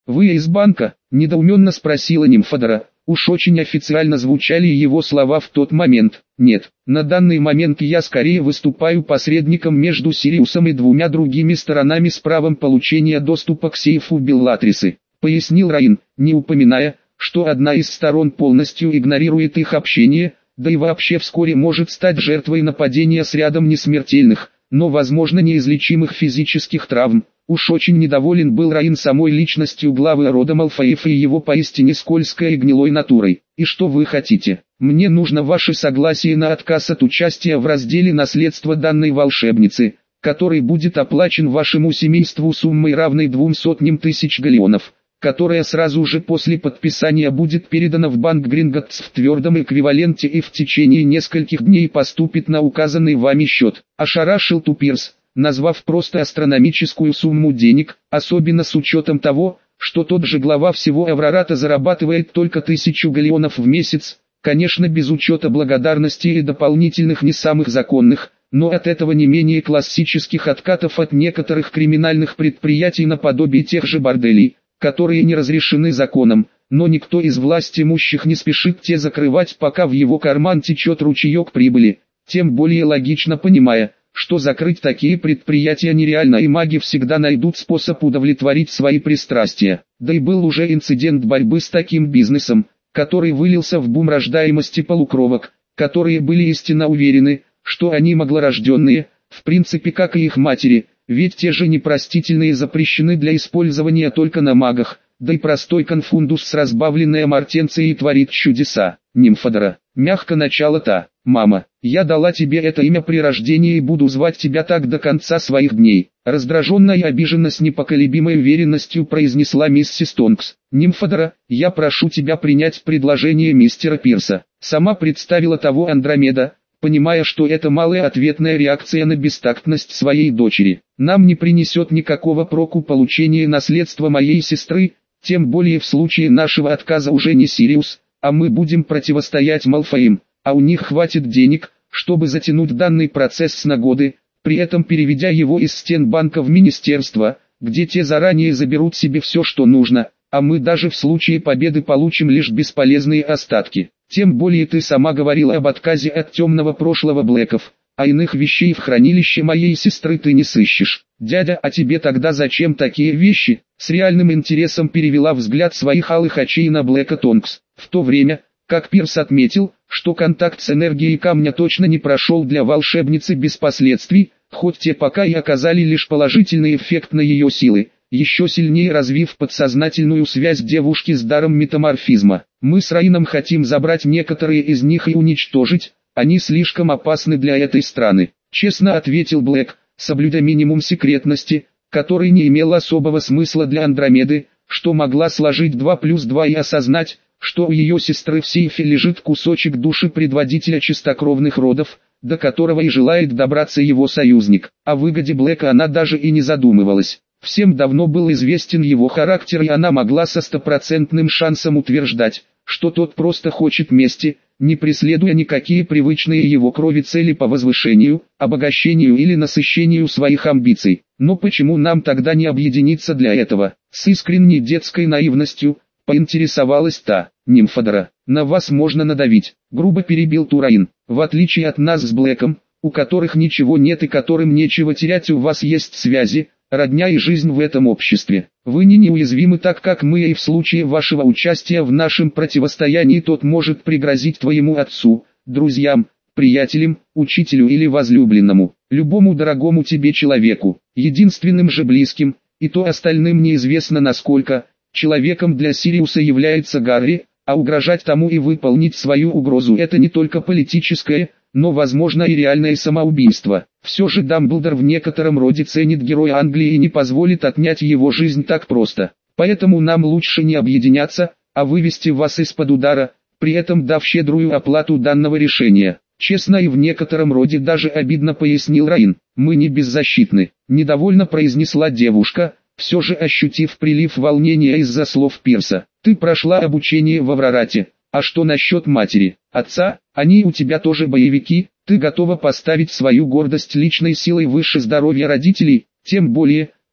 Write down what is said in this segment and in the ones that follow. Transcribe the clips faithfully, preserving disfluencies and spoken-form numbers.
«Вы из банка?» – недоуменно спросила Нимфодора. Уж очень официально звучали его слова в тот момент. «Нет, на данный момент я скорее выступаю посредником между Сириусом и двумя другими сторонами с правом получения доступа к сейфу Беллатрисы», — пояснил Раин, не упоминая, что одна из сторон полностью игнорирует их общение, да и вообще вскоре может стать жертвой нападения с рядом несмертельных, но возможно неизлечимых физических травм. Уж очень недоволен был Раин самой личностью главы рода Малфоев и его поистине скользкой и гнилой натурой. «И что вы хотите? Мне нужно ваше согласие на отказ от участия в разделе наследства данной волшебницы, который будет оплачен вашему семейству суммой равной двум сотням тысяч галеонов, которая сразу же после подписания будет передана в банк Гринготтс в твердом эквиваленте и в течение нескольких дней поступит на указанный вами счет», — ошарашил Тупирс, назвав просто астрономическую сумму денег, особенно с учетом того, что тот же глава всего Эврората зарабатывает только тысячу галеонов в месяц, конечно без учета благодарности и дополнительных не самых законных, но от этого не менее классических откатов от некоторых криминальных предприятий наподобие тех же борделей, которые не разрешены законом, но никто из власть имущих не спешит те закрывать, пока в его карман течет ручеек прибыли, тем более логично понимая, что закрыть такие предприятия нереально и маги всегда найдут способ удовлетворить свои пристрастия. Да и был уже инцидент борьбы с таким бизнесом, который вылился в бум рождаемости полукровок, которые были истинно уверены, что они маглорожденные, в принципе как и их матери, ведь те же непростительные запрещены для использования только на магах, да и простой конфундус с разбавленной амортенцией творит чудеса. «Нимфодора», мягко начала та, «мама, я дала тебе это имя при рождении и буду звать тебя так до конца своих дней», раздраженно и обиженно с непоколебимой уверенностью произнесла миссис Тонкс. «Нимфодора, я прошу тебя принять предложение мистера Пирса», сама представила того Андромеда, понимая, что это малая ответная реакция на бестактность своей дочери. «Нам не принесет никакого проку получение наследства моей сестры, тем более в случае нашего отказа уже не Сириус, а мы будем противостоять Малфоям, а у них хватит денег, чтобы затянуть данный процесс на годы, при этом переведя его из стен банка в министерство, где те заранее заберут себе все, что нужно, а мы даже в случае победы получим лишь бесполезные остатки. Тем более ты сама говорила об отказе от темного прошлого Блэков, а иных вещей в хранилище моей сестры ты не сыщешь. Дядя, а тебе тогда зачем такие вещи?» С реальным интересом перевела взгляд своих алых очей на Блэка Тонкс, в то время, как Пирс отметил, что контакт с энергией камня точно не прошел для волшебницы без последствий, хоть те пока и оказали лишь положительный эффект на ее силы, еще сильнее развив подсознательную связь девушки с даром метаморфизма. «Мы с Раином хотим забрать некоторые из них и уничтожить, они слишком опасны для этой страны», честно ответил Блэк, соблюдя минимум секретности, который не имел особого смысла для Андромеды, что могла сложить два плюс два и осознать, что у ее сестры в сейфе лежит кусочек души предводителя чистокровных родов, до которого и желает добраться его союзник. О выгоде Блэка она даже и не задумывалась. Всем давно был известен его характер, и она могла со стопроцентным шансом утверждать, что тот просто хочет мести, не преследуя никакие привычные его крови цели по возвышению, обогащению или насыщению своих амбиций. «Но почему нам тогда не объединиться для этого?» С искренней детской наивностью поинтересовалась та. «Нимфодора, на вас можно надавить», грубо перебил Тураин. «В отличие от нас с Блэком, у которых ничего нет и которым нечего терять, у вас есть связи, родня и жизнь в этом обществе. Вы не неуязвимы так, как мы, и в случае вашего участия в нашем противостоянии тот может пригрозить твоему отцу, друзьям, приятелям, учителю или возлюбленному, любому дорогому тебе человеку, единственным же близким, и то остальным неизвестно насколько, человеком для Сириуса является Гарри, а угрожать тому и выполнить свою угрозу — это не только политическое, но возможно и реальное самоубийство. Все же Дамблдор в некотором роде ценит героя Англии и не позволит отнять его жизнь так просто. Поэтому нам лучше не объединяться, а вывести вас из-под удара, при этом дав щедрую оплату данного решения. Честно и в некотором роде даже обидно пояснил Раин. Мы не беззащитны, недовольно произнесла девушка, все же ощутив прилив волнения из-за слов Пирса. Ты прошла обучение в Аврорате. А что насчет матери, отца? Они у тебя тоже боевики, ты готова поставить свою гордость личной силой выше здоровья родителей, тем более,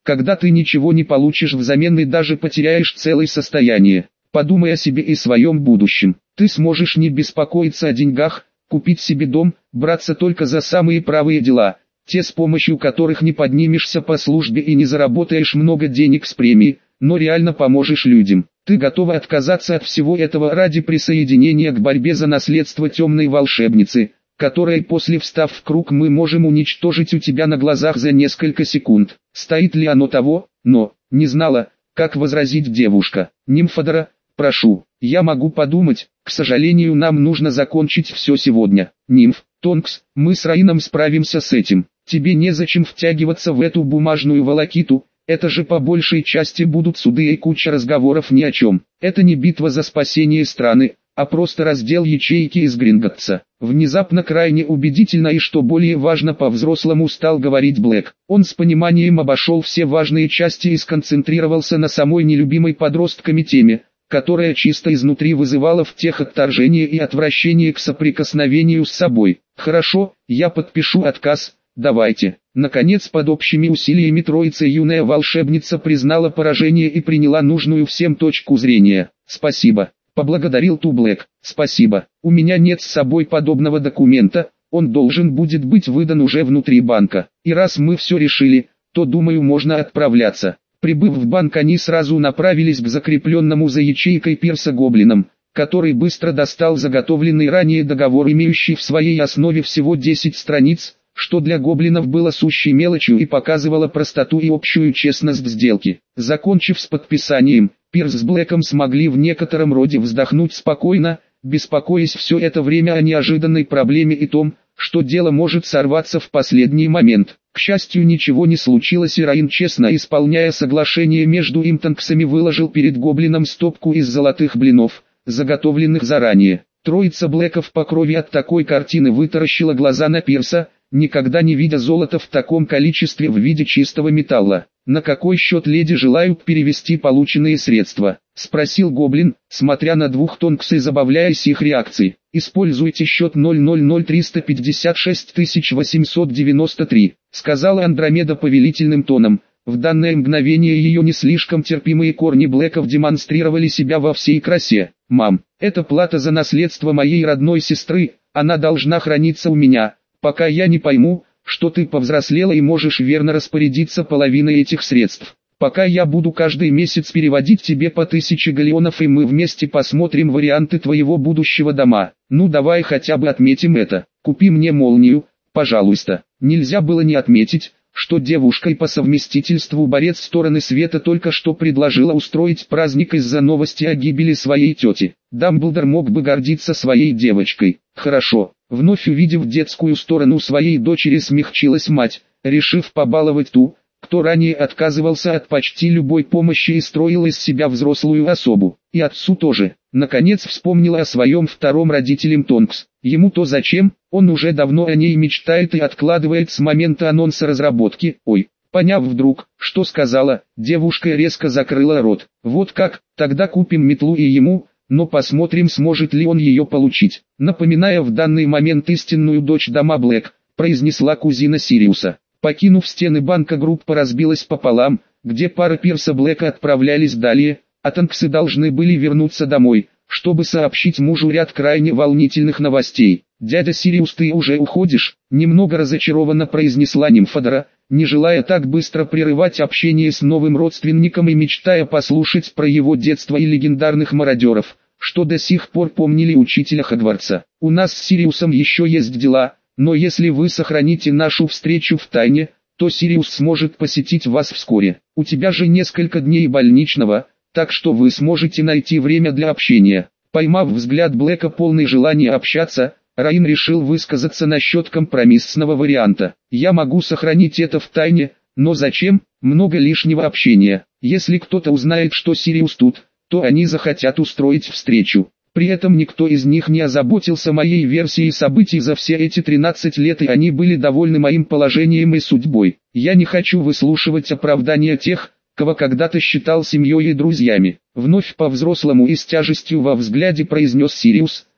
когда ты ничего не получишь взамен и даже потеряешь целое состояние. Подумай о себе и своем будущем. Ты сможешь не беспокоиться о деньгах, купить себе дом, браться только за самые правые дела, те, с помощью которых не поднимешься по службе и не заработаешь много денег с премии, но реально поможешь людям. Ты готова отказаться от всего этого ради присоединения к борьбе за наследство темной волшебницы, которое после встав в круг мы можем уничтожить у тебя на глазах за несколько секунд. Стоит ли оно того? Но, не знала, как возразить девушка. Нимфодора, прошу, я могу подумать, к сожалению нам нужно закончить все сегодня. Нимф, Тонкс, мы с Раином справимся с этим. Тебе незачем втягиваться в эту бумажную волокиту, это же по большей части будут суды и куча разговоров ни о чем. Это не битва за спасение страны, а просто раздел ячейки из Гринготтса. Внезапно крайне убедительно и, что более важно, по-взрослому стал говорить Блэк. Он с пониманием обошел все важные части и сконцентрировался на самой нелюбимой подростками теме, которая чисто изнутри вызывала в тех отторжение и отвращение к соприкосновению с собой. Хорошо, я подпишу отказ, давайте. Наконец, под общими усилиями троица юная волшебница признала поражение и приняла нужную всем точку зрения. Спасибо. Поблагодарил Ту Блэк. Спасибо. У меня нет с собой подобного документа, он должен будет быть выдан уже внутри банка. И раз мы все решили, то думаю можно отправляться. Прибыв в банк, они сразу направились к закрепленному за ячейкой пирса гоблинам, который быстро достал заготовленный ранее договор, имеющий в своей основе всего десять страниц, что для гоблинов было сущей мелочью и показывало простоту и общую честность сделки. Закончив с подписанием, Пирс с Блэком смогли в некотором роде вздохнуть спокойно, беспокоясь все это время о неожиданной проблеме и том, что дело может сорваться в последний момент. К счастью, ничего не случилось, и Раин, честно исполняя соглашение между им Тонксами, выложил перед гоблином стопку из золотых блинов, заготовленных заранее. Троица Блэков по крови от такой картины вытаращила глаза на Пирса, никогда не видя золота в таком количестве в виде чистого металла. «На какой счет леди желают перевести полученные средства?» — спросил гоблин, смотря на двух Тонкс и забавляясь их реакцией. «Используйте счет ноль ноль ноль триста пятьдесят шесть тысяч восемьсот девяносто три», — сказала Андромеда повелительным тоном. В данное мгновение ее не слишком терпимые корни Блэков демонстрировали себя во всей красе. «Мам, это плата за наследство моей родной сестры, она должна храниться у меня, пока я не пойму, что ты повзрослела и можешь верно распорядиться половиной этих средств. Пока я буду каждый месяц переводить тебе по тысяче галеонов, и мы вместе посмотрим варианты твоего будущего дома. Ну давай хотя бы отметим это. Купи мне молнию, пожалуйста». Нельзя было не отметить, что девушка и по совместительству борец стороны света только что предложила устроить праздник из-за новости о гибели своей тети. Дамблдор мог бы гордиться своей девочкой. Хорошо. Вновь увидев детскую сторону своей дочери, смягчилась мать, решив побаловать ту, кто ранее отказывался от почти любой помощи и строил из себя взрослую особу. И отцу тоже. Наконец вспомнила о своем втором родителе Тонкс. Ему-то зачем? Он уже давно о ней мечтает и откладывает с момента анонса разработки. Ой, поняв вдруг, что сказала, девушка резко закрыла рот. Вот как, тогда купим метлу и ему, но посмотрим, сможет ли он ее получить. Напоминая в данный момент истинную дочь дома Блэк, произнесла кузина Сириуса. Покинув стены банка, группа разбилась пополам, где пара Пирса Блэка отправлялись далее, а Тонксы должны были вернуться домой, чтобы сообщить мужу ряд крайне волнительных новостей. «Дядя Сириус, ты уже уходишь?» — немного разочарованно произнесла Нимфодора, не желая так быстро прерывать общение с новым родственником и мечтая послушать про его детство и легендарных мародеров, что до сих пор помнили учителя Хогвартса. «У нас с Сириусом еще есть дела, но если вы сохраните нашу встречу в тайне, то Сириус сможет посетить вас вскоре. У тебя же несколько дней больничного, так что вы сможете найти время для общения». Поймав взгляд Блэка, полный желания общаться, Раин решил высказаться насчет компромиссного варианта. «Я могу сохранить это в тайне, но зачем? Много лишнего общения. Если кто-то узнает, что Сириус тут, то они захотят устроить встречу». При этом никто из них не озаботился моей версией событий за все эти тринадцать лет, и они были довольны моим положением и судьбой. Я не хочу выслушивать оправдания тех, кого когда-то считал семьей и друзьями. Вновь по-взрослому и с тяжестью во взгляде произнес Сириус,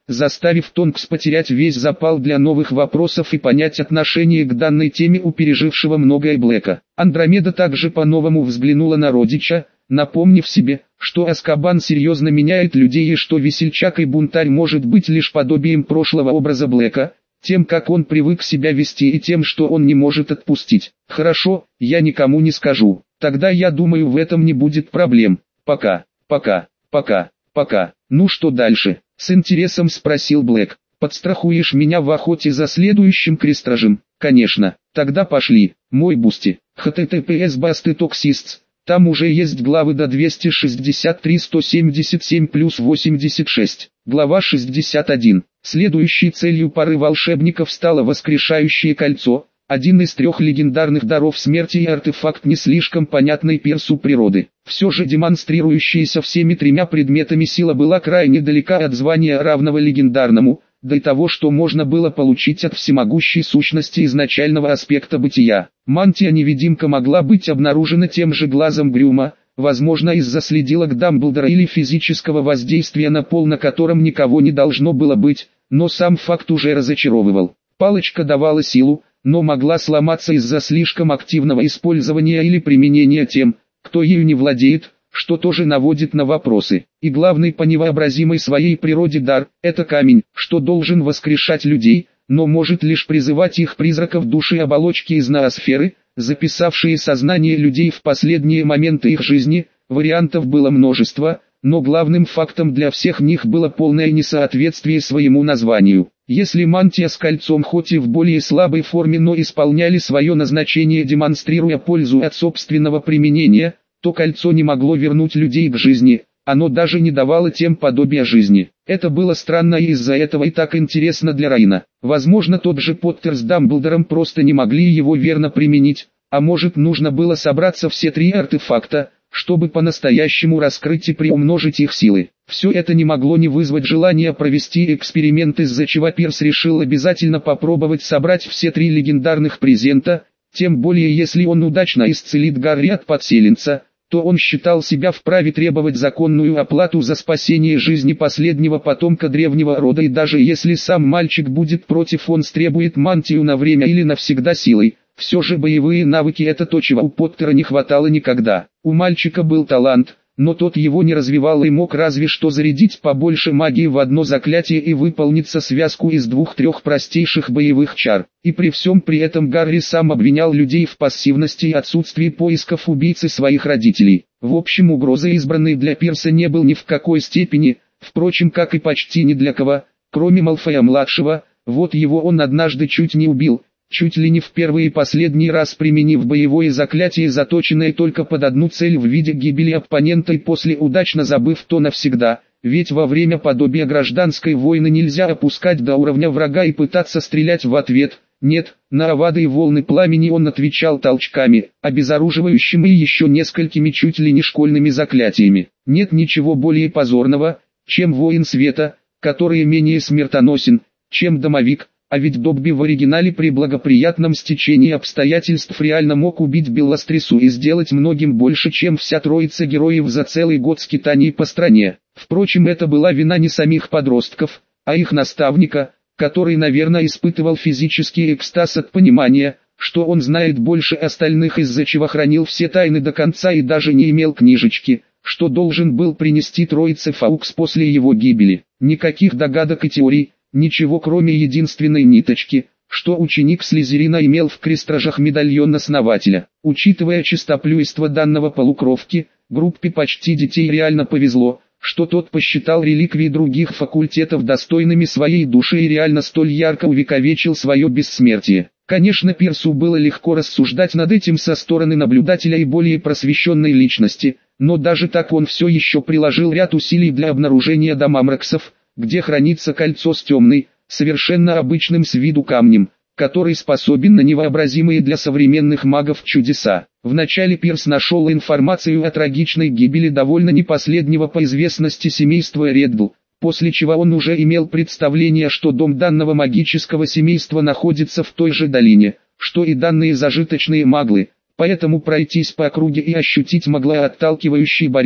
заставив Тонкс потерять весь запал для новых вопросов и понять отношение к данной теме у пережившего многое Блэка. Андромеда также по-новому взглянула на родича, напомнив себе, что Азкабан серьезно меняет людей и что весельчак и бунтарь может быть лишь подобием прошлого образа Блэка, тем как он привык себя вести и тем, что он не может отпустить. Хорошо, я никому не скажу, тогда я думаю в этом не будет проблем. Пока, пока, пока, пока. Ну что дальше? С интересом спросил Блэк. Подстрахуешь меня в охоте за следующим крестражем? Конечно, тогда пошли, мой бусти. эйч ти ти пи эс басты токсистс. Там уже есть главы до двести шестьдесят три сто семьдесят семь плюс восемьдесят шесть. Глава шестьдесят один. Следующей целью пары волшебников стало воскрешающее кольцо, один из трех легендарных даров смерти и артефакт не слишком понятной персу природы. Все же демонстрирующаяся всеми тремя предметами сила была крайне далека от звания равного легендарному, до того, что можно было получить от всемогущей сущности изначального аспекта бытия. Мантия-невидимка могла быть обнаружена тем же глазом Грюма, возможно из-за следилок Дамблдора или физического воздействия на пол, на котором никого не должно было быть, но сам факт уже разочаровывал. Палочка давала силу, но могла сломаться из-за слишком активного использования или применения тем, кто ею не владеет, что тоже наводит на вопросы. И главный по невообразимой своей природе дар – это камень, что должен воскрешать людей, но может лишь призывать их призраков души и оболочки из ноосферы, записавшие сознание людей в последние моменты их жизни. Вариантов было множество, но главным фактом для всех них было полное несоответствие своему названию. Если мантия с кольцом хоть и в более слабой форме, но исполняли свое назначение, демонстрируя пользу от собственного применения, то кольцо не могло вернуть людей к жизни, оно даже не давало тем подобия жизни. Это было странно и из-за этого и так интересно для Райана. Возможно, тот же Поттер с Дамблдором просто не могли его верно применить, а может нужно было собраться все три артефакта, чтобы по-настоящему раскрыть и приумножить их силы. Все это не могло не вызвать желания провести эксперимент, из-за чего Пирс решил обязательно попробовать собрать все три легендарных презента, тем более если он удачно исцелит Гарри от подселенца, то он считал себя вправе требовать законную оплату за спасение жизни последнего потомка древнего рода, и даже если сам мальчик будет против, он стребует мантию на время или навсегда силой. Все же боевые навыки — это то, чего у Поттера не хватало никогда. У мальчика был талант, но тот его не развивал и мог разве что зарядить побольше магии в одно заклятие и выполниться связку из двух-трех простейших боевых чар. И при всем при этом Гарри сам обвинял людей в пассивности и отсутствии поисков убийцы своих родителей. В общем, угрозой избранной для Пирса не был ни в какой степени, впрочем, как и почти ни для кого, кроме Малфоя-младшего. Вот его он однажды чуть не убил, чуть ли не в первый и последний раз применив боевое заклятие, заточенное только под одну цель в виде гибели оппонента, и после удачно забыв то навсегда, ведь во время подобия гражданской войны нельзя опускать до уровня врага и пытаться стрелять в ответ. Нет, на авады и волны пламени он отвечал толчками, обезоруживающими и еще несколькими чуть ли не школьными заклятиями. Нет ничего более позорного, чем воин света, который менее смертоносен, чем домовик. А ведь Добби в оригинале при благоприятном стечении обстоятельств реально мог убить Белластрису и сделать многим больше, чем вся троица героев за целый год скитаний по стране. Впрочем, это была вина не самих подростков, а их наставника, который, наверное, испытывал физический экстаз от понимания, что он знает больше остальных, из-за чего хранил все тайны до конца и даже не имел книжечки, что должен был принести троице Фаукс после его гибели. Никаких догадок и теорий. Ничего кроме единственной ниточки, что ученик Слизерина имел в крестражах медальон основателя. Учитывая чистоплюйство данного полукровки, группе почти детей реально повезло, что тот посчитал реликвии других факультетов достойными своей души и реально столь ярко увековечил свое бессмертие. Конечно, Пирсу было легко рассуждать над этим со стороны наблюдателя и более просвещенной личности, но даже так он все еще приложил ряд усилий для обнаружения Дамамраксов, где хранится кольцо с темной, совершенно обычным с виду камнем, который способен на невообразимые для современных магов чудеса. Вначале Пирс нашел информацию о трагичной гибели довольно не последнего по известности семейства Реддл, после чего он уже имел представление, что дом данного магического семейства находится в той же долине, что и данные зажиточные маглы, поэтому пройтись по округе и ощутить могла отталкивающий барьер,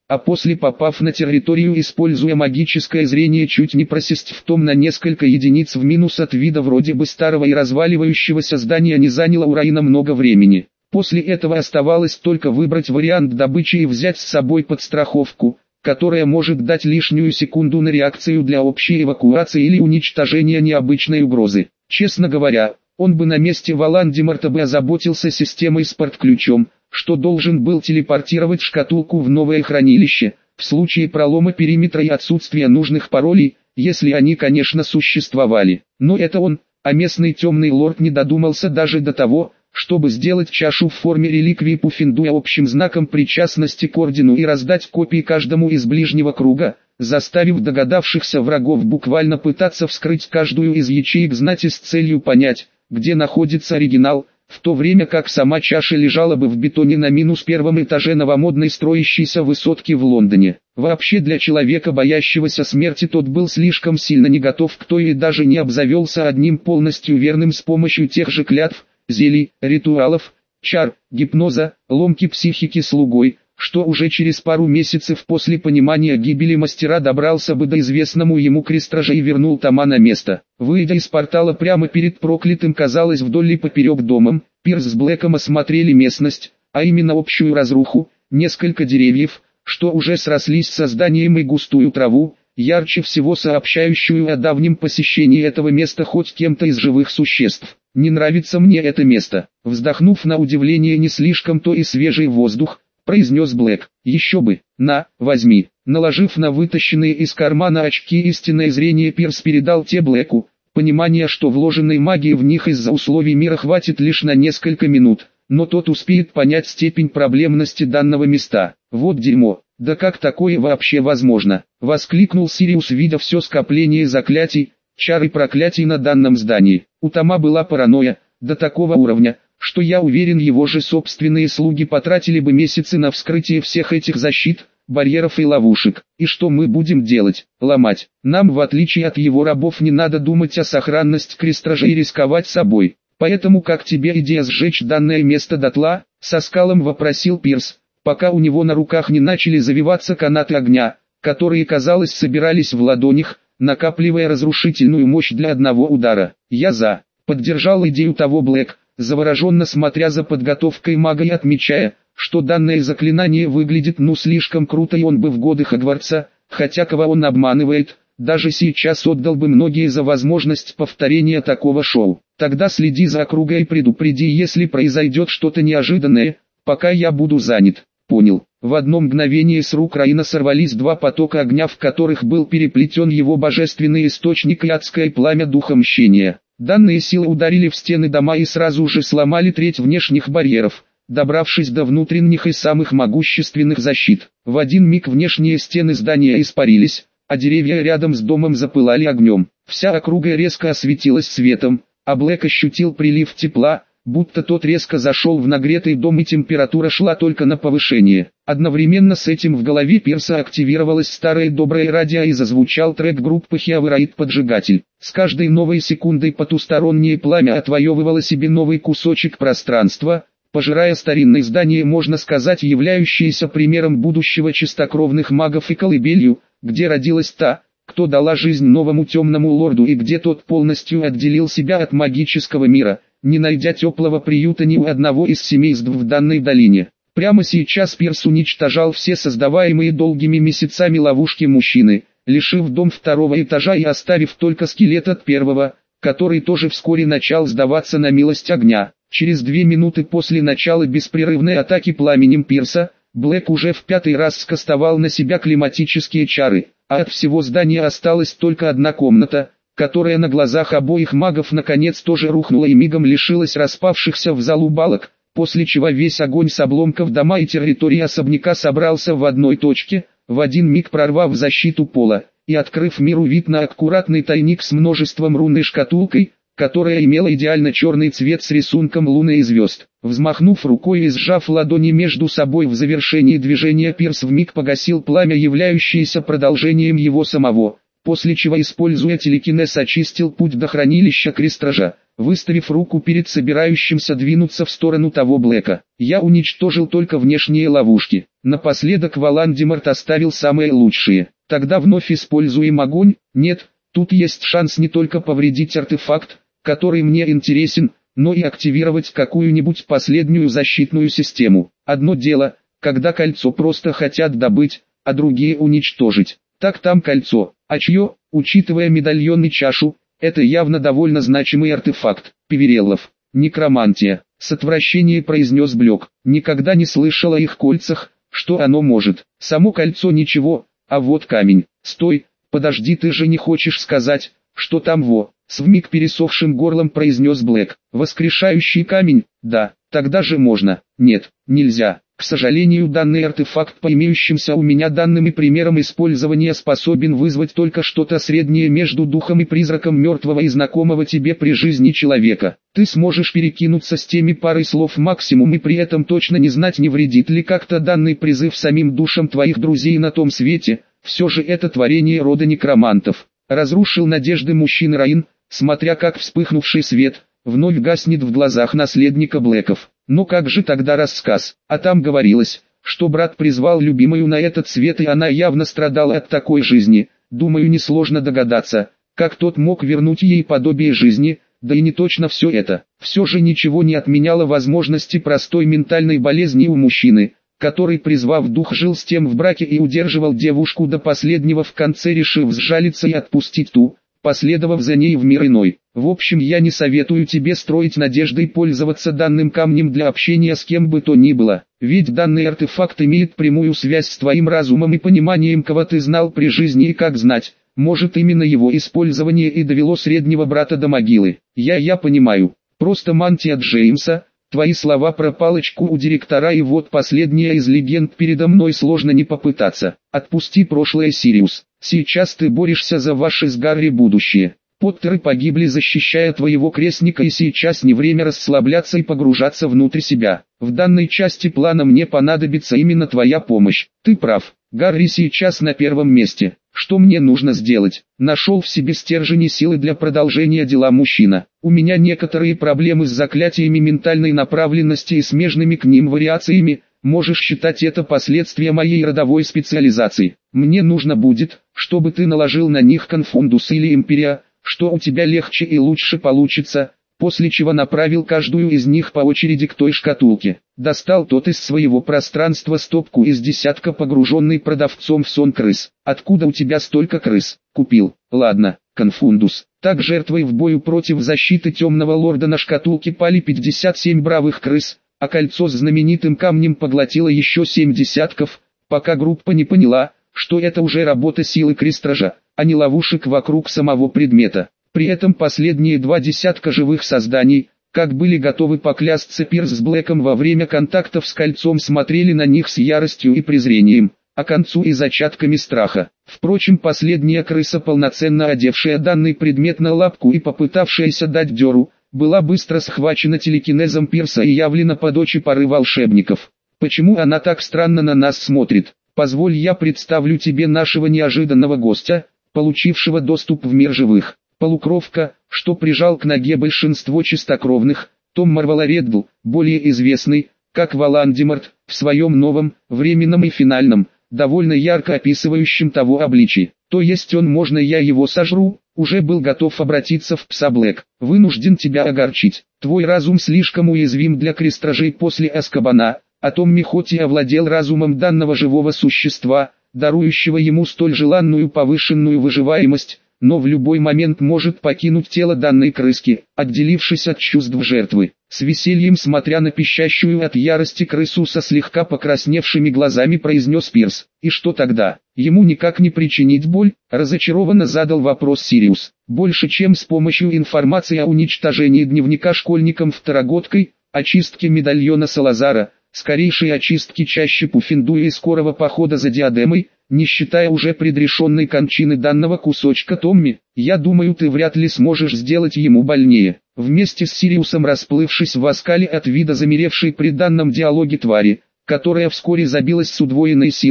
а после, попав на территорию, используя магическое зрение, чуть не просесть в том на несколько единиц в минус от вида вроде бы старого и разваливающегося здания, не заняло у Раина много времени. После этого оставалось только выбрать вариант добычи и взять с собой подстраховку, которая может дать лишнюю секунду на реакцию для общей эвакуации или уничтожения необычной угрозы. Честно говоря, он бы на месте Волан-де-Морта бы озаботился системой с портключом, что должен был телепортировать шкатулку в новое хранилище, в случае пролома периметра и отсутствия нужных паролей, если они, конечно, существовали. Но это он, а местный темный лорд не додумался даже до того, чтобы сделать чашу в форме реликвии Пуффендуя общим знаком причастности к ордену и раздать копии каждому из ближнего круга, заставив догадавшихся врагов буквально пытаться вскрыть каждую из ячеек знати с целью понять, где находится оригинал, в то время как сама чаша лежала бы в бетоне на минус первом этаже новомодной строящейся высотки в Лондоне. Вообще, для человека, боящегося смерти, тот был слишком сильно не готов к той и даже не обзавелся одним полностью верным с помощью тех же клятв, зелий, ритуалов, чар, гипноза, ломки психики слугой, что уже через пару месяцев после понимания гибели мастера добрался бы до известному ему крестража и вернул тома на место. Выйдя из портала прямо перед проклятым, казалось, вдоль и поперек домом, Пирс с Блэком осмотрели местность, а именно общую разруху, несколько деревьев, что уже срослись со зданием, и густую траву, ярче всего сообщающую о давнем посещении этого места хоть кем-то из живых существ. «Не нравится мне это место», — вздохнув, на удивление не слишком-то и свежий воздух, произнес Блэк. «Еще бы, на, возьми». Наложив на вытащенные из кармана очки истинное зрение, Пирс передал те Блэку. Понимание, что вложенной магии в них из-за условий мира хватит лишь на несколько минут, но тот успеет понять степень проблемности данного места. «Вот дерьмо, да как такое вообще возможно?» — воскликнул Сириус, видя все скопление заклятий, чар и проклятий на данном здании. У Тома была паранойя, до такого уровня, что я уверен, его же собственные слуги потратили бы месяцы на вскрытие всех этих защит, барьеров и ловушек. И что мы будем делать? Ломать. Нам, в отличие от его рабов, не надо думать о сохранности крестража и рисковать собой. Поэтому как тебе идея сжечь данное место дотла? Со скалом вопросил Пирс, пока у него на руках не начали завиваться канаты огня, которые, казалось, собирались в ладонях, накапливая разрушительную мощь для одного удара. «Я за», — поддержал идею того Блэк, завороженно смотря за подготовкой мага и отмечая, что данное заклинание выглядит ну слишком круто, и он бы в годы Хогвартса, хотя кого он обманывает, даже сейчас отдал бы многие за возможность повторения такого шоу. «Тогда следи за округой и предупреди, если произойдет что-то неожиданное, пока я буду занят». «Понял». В одно мгновение с рук Раина сорвались два потока огня, в которых был переплетен его божественный источник и адское пламя духа мщения. Данные силы ударили в стены дома и сразу же сломали треть внешних барьеров, добравшись до внутренних и самых могущественных защит. В один миг внешние стены здания испарились, а деревья рядом с домом запылали огнем. Вся округа резко осветилась светом, а Блэк ощутил прилив тепла, будто тот резко зашел в нагретый дом, и температура шла только на повышение. Одновременно с этим в голове Пирса активировалось старое доброе радио и зазвучал трек группы Хиавраид «Поджигатель». С каждой новой секундой потустороннее пламя отвоевывало себе новый кусочек пространства, пожирая старинные здания, можно сказать, являющиеся примером будущего чистокровных магов, и колыбелью, где родилась та, кто дала жизнь новому темному лорду, и где тот полностью отделил себя от магического мира, не найдя теплого приюта ни у одного из семейств в данной долине. Прямо сейчас Пирс уничтожал все создаваемые долгими месяцами ловушки мужчины, лишив дом второго этажа и оставив только скелет от первого, который тоже вскоре начал сдаваться на милость огня. Через две минуты после начала беспрерывной атаки пламенем Пирса, Блэк уже в пятый раз скастовал на себя климатические чары, а от всего здания осталась только одна комната, которая на глазах обоих магов наконец тоже рухнула и мигом лишилась распавшихся в залу балок, после чего весь огонь с обломков дома и территории особняка собрался в одной точке, в один миг прорвав защиту пола, и открыв миру вид на аккуратный тайник с множеством рун и шкатулкой, которая имела идеально черный цвет с рисунком луны и звезд. Взмахнув рукой и сжав ладони между собой в завершении движения, Пирс вмиг погасил пламя, являющееся продолжением его самого, после чего, используя телекинез, очистил путь до хранилища крестража, выставив руку перед собирающимся двинуться в сторону того Блэка. Я уничтожил только внешние ловушки. Напоследок Волан-де-Морт оставил самые лучшие. Тогда вновь используем огонь? Нет, тут есть шанс не только повредить артефакт, который мне интересен, но и активировать какую-нибудь последнюю защитную систему. Одно дело, когда кольцо просто хотят добыть, а другие уничтожить. Так там кольцо, а чье, учитывая медальон и чашу, это явно довольно значимый артефакт. Пивереллов. Некромантия. С отвращением произнес Блек. Никогда не слышал о их кольцах, что оно может. Само кольцо ничего, а вот камень. Стой, подожди, ты же не хочешь сказать, что там во... С вмиг пересохшим горлом произнес Блэк. Воскрешающий камень? Да, тогда же можно. Нет, нельзя. К сожалению, данный артефакт по имеющимся у меня данным и примерам использования способен вызвать только что-то среднее между духом и призраком мертвого и знакомого тебе при жизни человека. Ты сможешь перекинуться с теми парой слов максимум и при этом точно не знать, не вредит ли как-то данный призыв самим душам твоих друзей на том свете. Все же это творение рода некромантов. Разрушил надежды мужчины Раин, смотря как вспыхнувший свет вновь гаснет в глазах наследника Блэков. Но как же тогда рассказ? А там говорилось, что брат призвал любимую на этот свет, и она явно страдала от такой жизни. Думаю, несложно догадаться, как тот мог вернуть ей подобие жизни, да и не точно все это. Все же ничего не отменяло возможности простой ментальной болезни у мужчины, который, призвав дух, жил с тем в браке и удерживал девушку до последнего, в конце решив сжалиться и отпустить ту, последовав за ней в мир иной. В общем, я не советую тебе строить надежды и пользоваться данным камнем для общения с кем бы то ни было, ведь данный артефакт имеет прямую связь с твоим разумом и пониманием, кого ты знал при жизни, и как знать, может, именно его использование и довело среднего брата до могилы. Я я понимаю, просто мантия Джеймса, твои слова про палочку у директора, и вот последняя из легенд передо мной, сложно не попытаться. Отпусти прошлое, Сириус. Сейчас ты борешься за ваше с Гарри будущее. Поттеры погибли, защищая твоего крестника, и сейчас не время расслабляться и погружаться внутрь себя. В данной части плана мне понадобится именно твоя помощь. Ты прав, Гарри сейчас на первом месте. Что мне нужно сделать? Нашел в себе стержень и силы для продолжения дела мужчина. У меня некоторые проблемы с заклятиями ментальной направленности и смежными к ним вариациями. Можешь считать это последствия моей родовой специализации. Мне нужно будет, чтобы ты наложил на них конфундус или империя, что у тебя легче и лучше получится, после чего направил каждую из них по очереди к той шкатулке. Достал тот из своего пространства стопку из десятка, погруженный продавцом в сон крыс. Откуда у тебя столько крыс? Купил. Ладно, конфундус. Так жертвой в бою против защиты темного лорда на шкатулке пали пятьдесят семь бравых крыс, а кольцо с знаменитым камнем поглотило еще семь десятков, пока группа не поняла, что это уже работа силы крестража, а не ловушек вокруг самого предмета. При этом последние два десятка живых созданий, как были готовы поклясться Пирс с Блэком во время контактов с кольцом, смотрели на них с яростью и презрением, а к концу и зачатками страха. Впрочем, последняя крыса, полноценно одевшая данный предмет на лапку и попытавшаяся дать дёру, была быстро схвачена телекинезом Пирса и явлена под очи поры волшебников. Почему она так странно на нас смотрит? Позволь, я представлю тебе нашего неожиданного гостя, получившего доступ в мир живых. Полукровка, что прижал к ноге большинство чистокровных, Том Марвелореддл, более известный, как Волан-де-Морт, в своем новом, временном и финальном, довольно ярко описывающем того обличии. То есть он, можно я его сожру, уже был готов обратиться в пса Блэк. Вынужден тебя огорчить. Твой разум слишком уязвим для крестражей после Азкабана, а Томми хоть и овладел разумом данного живого существа, дарующего ему столь желанную повышенную выживаемость, но в любой момент может покинуть тело данной крыски, отделившись от чувств жертвы. С весельем, смотря на пищащую от ярости крысу со слегка покрасневшими глазами, произнес Пирс. И что тогда? Ему никак не причинить боль? Разочарованно задал вопрос Сириус. Больше чем с помощью информации о уничтожении дневника школьником второгодкой, очистке медальона Салазара, скорейшей очистки чаще Пуффендуя и скорого похода за диадемой, не считая уже предрешенной кончины данного кусочка Томми, я думаю, ты вряд ли сможешь сделать ему больнее. Вместе с Сириусом, расплывшись в оскале от вида замеревшей при данном диалоге твари, которая вскоре забилась с удвоенной силой,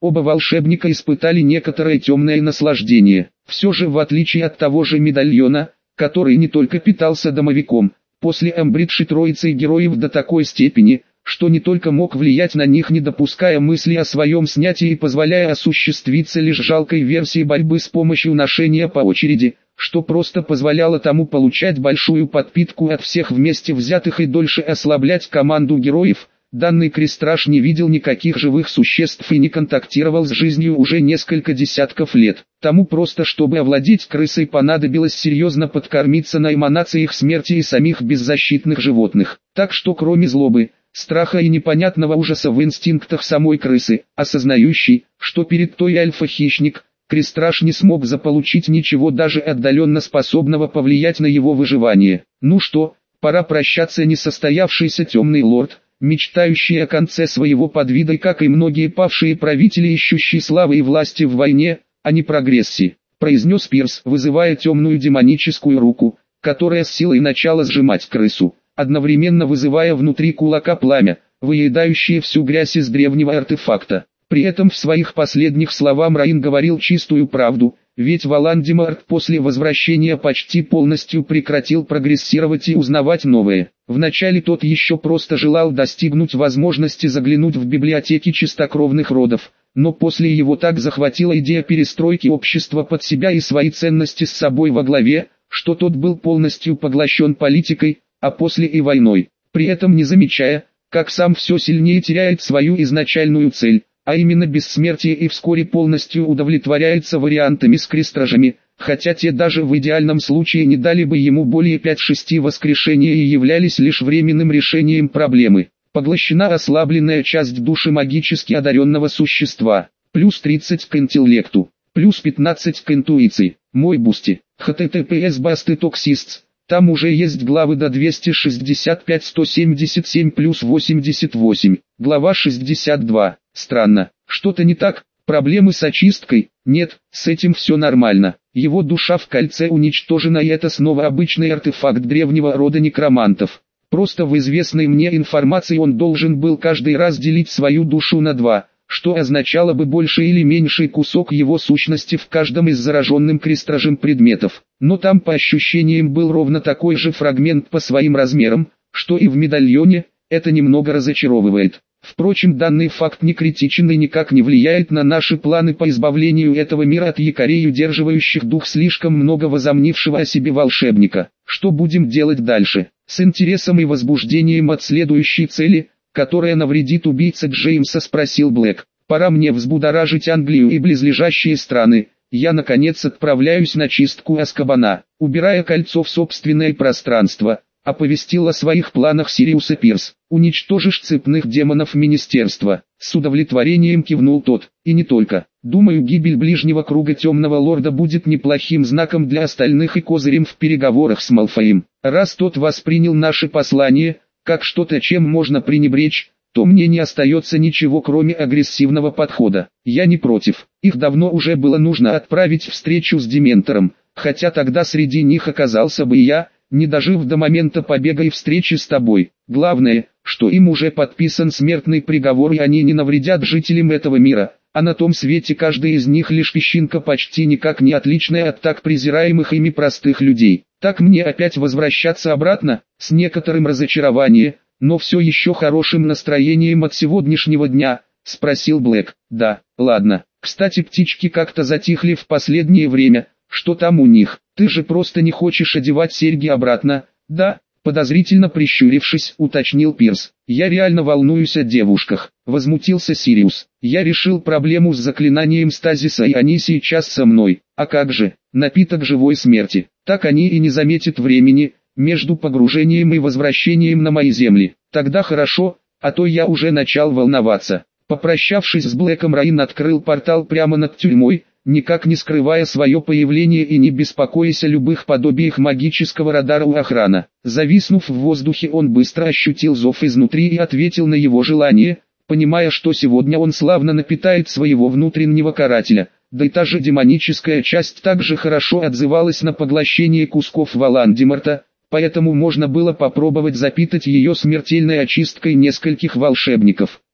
Оба волшебника испытали некоторое темное наслаждение. Все же, в отличие от того же медальона, который не только питался домовиком, после омбридши троицей героев до такой степени, что не только мог влиять на них, не допуская мысли о своем снятии и позволяя осуществиться лишь жалкой версии борьбы с помощью ношения по очереди, что просто позволяло тому получать большую подпитку от всех вместе взятых и дольше ослаблять команду героев. Данный крестраж не видел никаких живых существ и не контактировал с жизнью уже несколько десятков лет. Тому просто, чтобы овладеть крысой, понадобилось серьезно подкормиться на эманациях смерти и самих беззащитных животных. Так что кроме злобы, страха и непонятного ужаса в инстинктах самой крысы, осознающей, что перед той альфа-хищник, крестраж не смог заполучить ничего даже отдаленно способного повлиять на его выживание. Ну что, пора прощаться, несостоявшийся темный лорд, мечтающий о конце своего подвида, как и многие павшие правители, ищущие славы и власти в войне, а не прогрессе, произнес Пирс, вызывая темную демоническую руку, которая с силой начала сжимать крысу, одновременно вызывая внутри кулака пламя, выедающее всю грязь из древнего артефакта. При этом в своих последних словах Раин говорил чистую правду, ведь Волан-де-Морт после возвращения почти полностью прекратил прогрессировать и узнавать новое. Вначале тот еще просто желал достигнуть возможности заглянуть в библиотеки чистокровных родов, но после его так захватила идея перестройки общества под себя и свои ценности с собой во главе, что тот был полностью поглощен политикой, а после и войной, при этом не замечая, как сам все сильнее теряет свою изначальную цель, а именно бессмертие, и вскоре полностью удовлетворяется вариантами с крестражами, хотя те даже в идеальном случае не дали бы ему более пяти-шести воскрешений и являлись лишь временным решением проблемы. Поглощена ослабленная часть души магически одаренного существа, плюс тридцать к интеллекту, плюс пятнадцать к интуиции. Мой бусти, эйч ти ти пи эс басты токсист. Там уже есть главы до двести шестьдесят пять сто семьдесят семь плюс восемьдесят восемь. Глава шестьдесят два. Странно, что-то не так? Проблемы с очисткой? Нет, с этим все нормально. Его душа в кольце уничтожена, и это снова обычный артефакт древнего рода некромантов. Просто в известной мне информации он должен был каждый раз делить свою душу на два, что означало бы больший или меньший кусок его сущности в каждом из зараженным крестражем предметов. Но там по ощущениям был ровно такой же фрагмент по своим размерам, что и в медальоне. Это немного разочаровывает. Впрочем, данный факт не критичен и никак не влияет на наши планы по избавлению этого мира от якорей, удерживающих дух слишком много возомнившего о себе волшебника. Что будем делать дальше? С интересом и возбуждением от следующей цели, которая навредит убийце Джеймса, спросил Блэк. Пора мне взбудоражить Англию и близлежащие страны. Я наконец отправляюсь на чистку Азкабана. Убирая кольцо в собственное пространство, оповестил о своих планах Сириуса Пирс. Уничтожишь цепных демонов министерства. С удовлетворением кивнул тот. И не только. Думаю, гибель ближнего круга темного лорда будет неплохим знаком для остальных и козырем в переговорах с Малфоем. Раз тот воспринял наше послание как что-то, чем можно пренебречь, то мне не остается ничего, кроме агрессивного подхода. Я не против. Их давно уже было нужно отправить встречу с Дементором, хотя тогда среди них оказался бы и я, не дожив до момента побега и встречи с тобой. Главное, что им уже подписан смертный приговор, и они не навредят жителям этого мира, а на том свете каждый из них лишь песчинка, почти никак не отличная от так презираемых ими простых людей. Так мне опять возвращаться обратно, с некоторым разочарованием, но все еще хорошим настроением от сегодняшнего дня, спросил Блэк. Да, ладно. Кстати, птички как-то затихли в последнее время. Что там у них? Ты же просто не хочешь одевать серьги обратно, да? Подозрительно прищурившись, уточнил Пирс. Я реально волнуюсь о девушках, возмутился Сириус. Я решил проблему с заклинанием стазиса, и они сейчас со мной. А как же, напиток живой смерти? Так они и не заметят времени между погружением и возвращением на мои земли. Тогда хорошо, а то я уже начал волноваться. Попрощавшись с Блэком, Раин открыл портал прямо над тюрьмой, никак не скрывая свое появление и не беспокоясь о любых подобиях магического радара у охраны. Зависнув в воздухе, он быстро ощутил зов изнутри и ответил на его желание, понимая, что сегодня он славно напитает своего внутреннего карателя. Да и та же демоническая часть также хорошо отзывалась на поглощение кусков Волан-де-Морта, поэтому можно было попробовать запитать ее смертельной очисткой нескольких волшебников.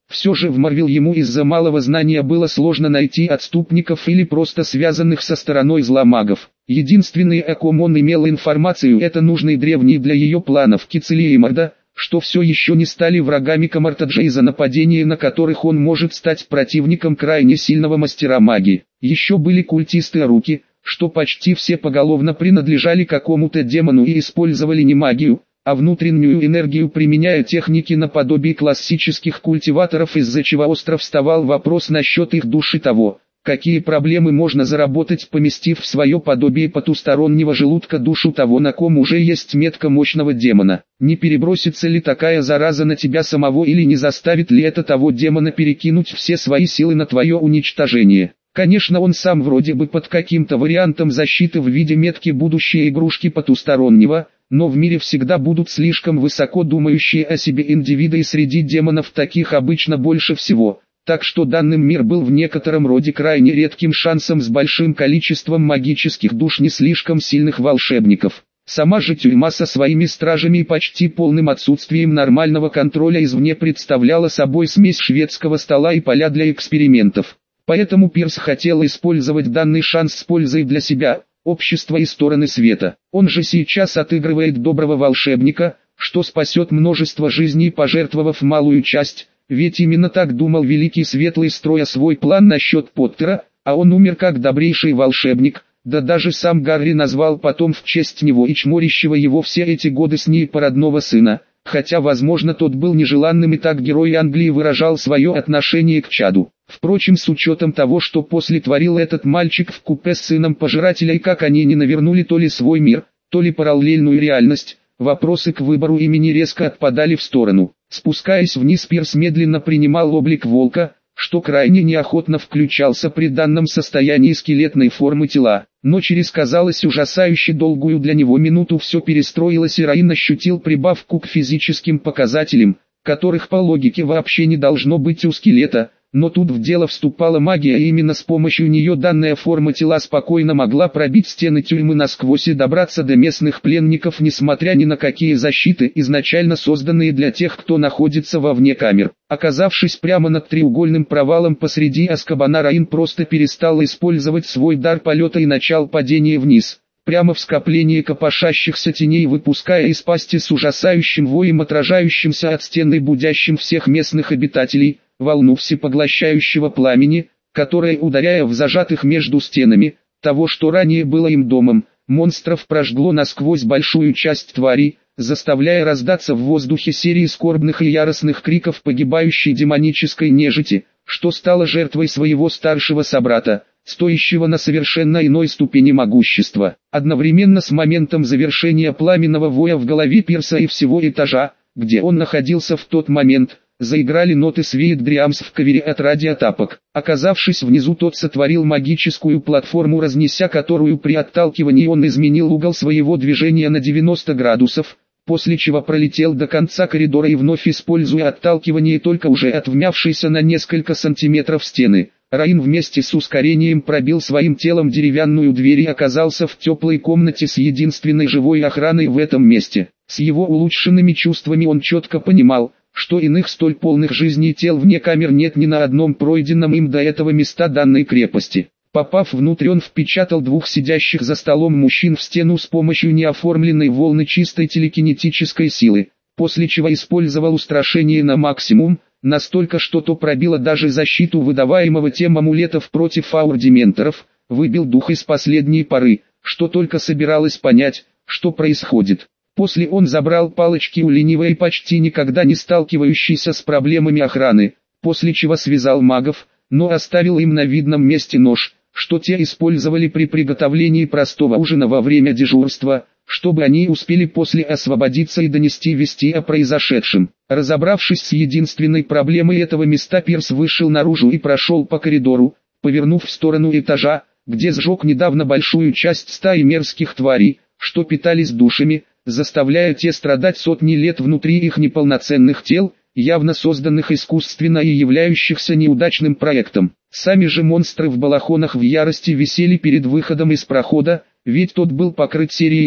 Все же в Марвел ему из-за малого знания было сложно найти отступников или просто связанных со стороной зла магов. Единственный, о ком он имел информацию, это нужный древний для ее планов Кицелия и Морда, что все еще не стали врагами Камартаджа из-за нападения, на которых он может стать противником крайне сильного мастера магии. Еще были культисты Руки, что почти все поголовно принадлежали какому-то демону и использовали не магию, а внутреннюю энергию, применяя техники наподобие классических культиваторов, из-за чего остро вставал вопрос насчет их души, того, какие проблемы можно заработать, поместив в свое подобие потустороннего желудка душу того, на ком уже есть метка мощного демона. Не перебросится ли такая зараза на тебя самого, или не заставит ли это того демона перекинуть все свои силы на твое уничтожение? Конечно, он сам вроде бы под каким-то вариантом защиты в виде метки будущей игрушки потустороннего, но в мире всегда будут слишком высоко думающие о себе индивиды, и среди демонов таких обычно больше всего. Так что данный мир был в некотором роде крайне редким шансом с большим количеством магических душ не слишком сильных волшебников. Сама же тюрьма со своими стражами и почти полным отсутствием нормального контроля извне представляла собой смесь шведского стола и поля для экспериментов. Поэтому Пирс хотел использовать данный шанс с пользой для себя, общества и стороны света. Он же сейчас отыгрывает доброго волшебника, что спасет множество жизней, пожертвовав малую часть, ведь именно так думал Великий Светлый, строя свой план насчет Поттера, а он умер как добрейший волшебник, да даже сам Гарри назвал потом в честь него и чморящего его все эти годы с ней породного сына, хотя возможно тот был нежеланным, и так герой Англии выражал свое отношение к чаду. Впрочем, с учетом того, что после творил этот мальчик в купе с сыном пожирателя, и как они не навернули то ли свой мир, то ли параллельную реальность, вопросы к выбору имени резко отпадали в сторону. Спускаясь вниз, Пирс медленно принимал облик волка, что крайне неохотно включался при данном состоянии скелетной формы тела. Но через, казалось, ужасающе долгую для него минуту все перестроилось, и Раин ощутил прибавку к физическим показателям, которых по логике вообще не должно быть у скелета. Но тут в дело вступала магия, и именно с помощью нее данная форма тела спокойно могла пробить стены тюрьмы насквозь и добраться до местных пленников, несмотря ни на какие защиты, изначально созданные для тех, кто находится вовне камер. Оказавшись прямо над треугольным провалом посреди Азкабана, Раин просто перестал использовать свой дар полета и начал падение вниз, прямо в скопление копошащихся теней, выпуская из пасти с ужасающим воем, отражающимся от стены, будящим всех местных обитателей, волну всепоглощающего пламени, которая, ударяя в зажатых между стенами, того, что ранее было им домом, монстров, прожгло насквозь большую часть тварей, заставляя раздаться в воздухе серии скорбных и яростных криков погибающей демонической нежити, что стала жертвой своего старшего собрата, стоящего на совершенно иной ступени могущества. Одновременно с моментом завершения пламенного воя в голове Пирса и всего этажа, где он находился в тот момент, заиграли ноты Sweet Dreams в кавере от радиотапок. Оказавшись внизу, тот сотворил магическую платформу, разнеся которую при отталкивании он изменил угол своего движения на девяносто градусов, после чего пролетел до конца коридора и, вновь используя отталкивание только уже от вмявшейся на несколько сантиметров стены, Раин вместе с ускорением пробил своим телом деревянную дверь и оказался в теплой комнате с единственной живой охраной в этом месте. С его улучшенными чувствами он четко понимал, что иных столь полных жизней тел вне камер нет ни на одном пройденном им до этого места данной крепости. Попав внутрь, он впечатал двух сидящих за столом мужчин в стену с помощью неоформленной волны чистой телекинетической силы, после чего использовал устрашение на максимум, настолько, что то пробило даже защиту выдаваемого тем амулетов против аур-дементоров, выбил дух из последней поры, что только собиралось понять, что происходит. После он забрал палочки у ленивой и почти никогда не сталкивающейся с проблемами охраны, после чего связал магов, но оставил им на видном месте нож, что те использовали при приготовлении простого ужина во время дежурства, чтобы они успели после освободиться и донести вести о произошедшем. Разобравшись с единственной проблемой этого места, Пирс вышел наружу и прошел по коридору, повернув в сторону этажа, где сжег недавно большую часть стаи мерзких тварей, что питались душами, заставляя те страдать сотни лет внутри их неполноценных тел, явно созданных искусственно и являющихся неудачным проектом. Сами же монстры в балахонах в ярости висели перед выходом из прохода, ведь тот был покрыт серией рун,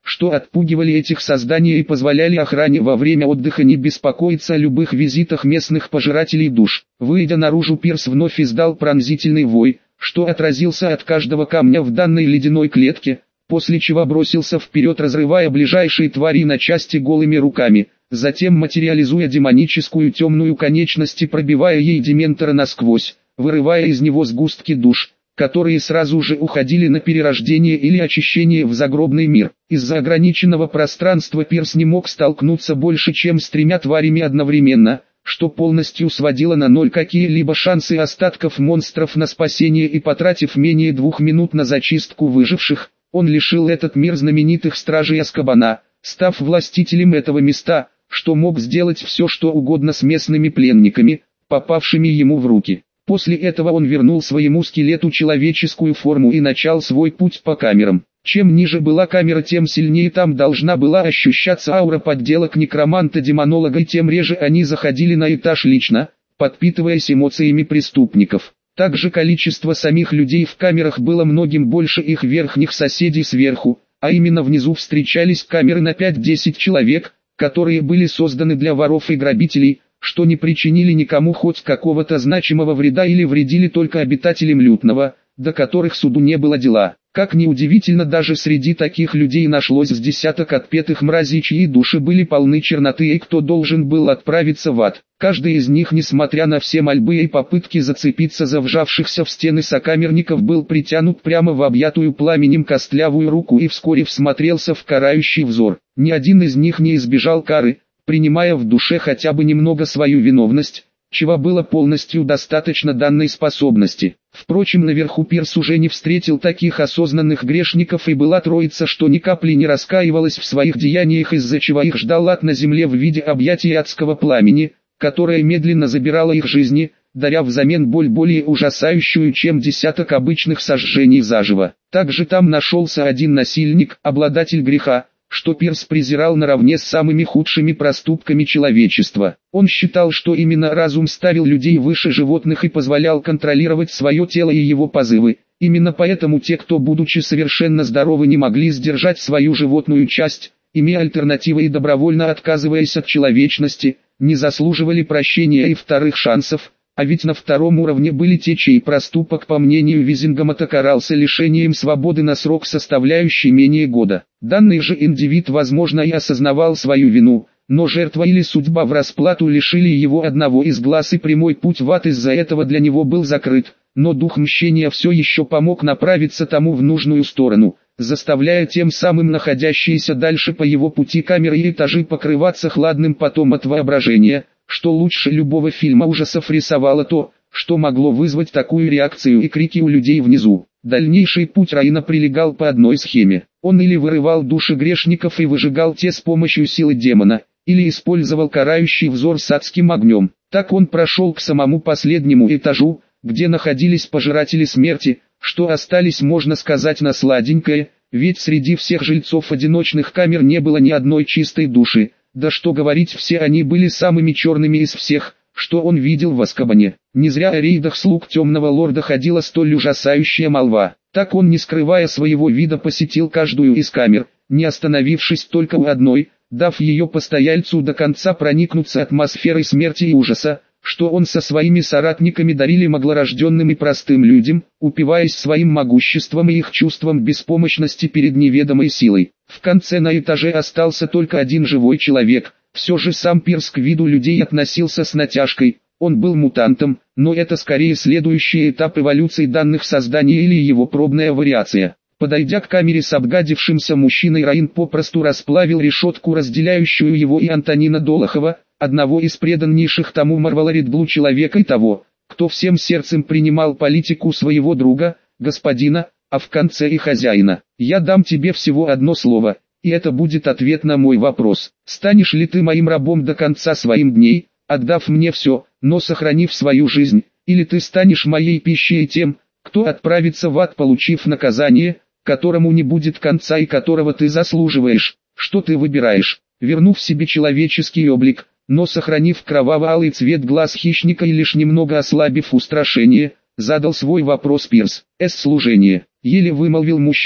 что отпугивали этих созданий и позволяли охране во время отдыха не беспокоиться о любых визитах местных пожирателей душ. Выйдя наружу, Пирс вновь издал пронзительный вой, что отразился от каждого камня в данной ледяной клетке, после чего бросился вперед, разрывая ближайшие твари на части голыми руками, затем материализуя демоническую темную конечность и пробивая ей дементора насквозь, вырывая из него сгустки душ, которые сразу же уходили на перерождение или очищение в загробный мир. Из-за ограниченного пространства Пирс не мог столкнуться больше чем с тремя тварями одновременно, что полностью сводило на ноль какие-либо шансы остатков монстров на спасение, и потратив менее двух минут на зачистку выживших, он лишил этот мир знаменитых стражей Азкабана, став властителем этого места, что мог сделать все что угодно с местными пленниками, попавшими ему в руки. После этого он вернул своему скелету человеческую форму и начал свой путь по камерам. Чем ниже была камера, тем сильнее там должна была ощущаться аура подделок некроманта-демонолога, и тем реже они заходили на этаж лично, подпитываясь эмоциями преступников. Также количество самих людей в камерах было многим больше их верхних соседей сверху, а именно внизу встречались камеры на пять-десять человек, которые были созданы для воров и грабителей, что не причинили никому хоть какого-то значимого вреда или вредили только обитателям лютного, до которых суду не было дела. Как ни удивительно, даже среди таких людей нашлось с десяток отпетых мразей, чьи души были полны черноты и кто должен был отправиться в ад. Каждый из них, несмотря на все мольбы и попытки зацепиться за вжавшихся в стены сокамерников, был притянут прямо в объятую пламенем костлявую руку и вскоре всмотрелся в карающий взор. Ни один из них не избежал кары, принимая в душе хотя бы немного свою виновность, чего было полностью достаточно данной способности. Впрочем, наверху Пирс уже не встретил таких осознанных грешников, и была троица, что ни капли не раскаивалась в своих деяниях, из-за чего их ждал ад на земле в виде объятия адского пламени, которое медленно забирало их жизни, даря взамен боль более ужасающую, чем десяток обычных сожжений заживо. Также там нашелся один насильник, обладатель греха, что Пирс презирал наравне с самыми худшими проступками человечества. Он считал, что именно разум ставил людей выше животных и позволял контролировать свое тело и его позывы. Именно поэтому те, кто будучи совершенно здоровы, не могли сдержать свою животную часть, имея альтернативы и добровольно отказываясь от человечности, не заслуживали прощения и вторых шансов. А ведь на втором уровне были те, чей проступок, по мнению Визингамата, карался лишением свободы на срок, составляющий менее года. Данный же индивид, возможно, и осознавал свою вину, но жертва или судьба в расплату лишили его одного из глаз, и прямой путь в ад из-за этого для него был закрыт. Но дух мщения все еще помог направиться тому в нужную сторону, заставляя тем самым находящиеся дальше по его пути камеры и этажи покрываться хладным потом от воображения, что лучше любого фильма ужасов рисовало то, что могло вызвать такую реакцию и крики у людей внизу. Дальнейший путь Раина прилегал по одной схеме. Он или вырывал души грешников и выжигал те с помощью силы демона, или использовал карающий взор с адским огнем. Так он прошел к самому последнему этажу, где находились пожиратели смерти, что остались, можно сказать, на сладенькое, ведь среди всех жильцов одиночных камер не было ни одной чистой души. Да что говорить, все они были самыми черными из всех, что он видел в Азкабане. Не зря о рейдах слуг Темного Лорда ходила столь ужасающая молва. Так он, не скрывая своего вида, посетил каждую из камер, не остановившись только у одной, дав ее постояльцу до конца проникнуться атмосферой смерти и ужаса, что он со своими соратниками дарили маглорожденным и простым людям, упиваясь своим могуществом и их чувством беспомощности перед неведомой силой. В конце на этаже остался только один живой человек. Все же сам Пирс к виду людей относился с натяжкой. Он был мутантом, но это скорее следующий этап эволюции данных созданий или его пробная вариация. Подойдя к камере с обгадившимся мужчиной, Раин попросту расплавил решетку, разделяющую его и Антонина Долохова, одного из преданнейших тому Марвела Редблу человека и того, кто всем сердцем принимал политику своего друга, господина, а в конце и хозяина. «Я дам тебе всего одно слово, и это будет ответ на мой вопрос. Станешь ли ты моим рабом до конца своих дней, отдав мне все, но сохранив свою жизнь, или ты станешь моей пищей тем, кто отправится в ад, получив наказание, которому не будет конца и которого ты заслуживаешь? Что ты выбираешь?» Вернув себе человеческий облик, но сохранив кроваво-алый цвет глаз хищника и лишь немного ослабив устрашение, задал свой вопрос Пирс. «Эс служение», — еле вымолвил мужчина,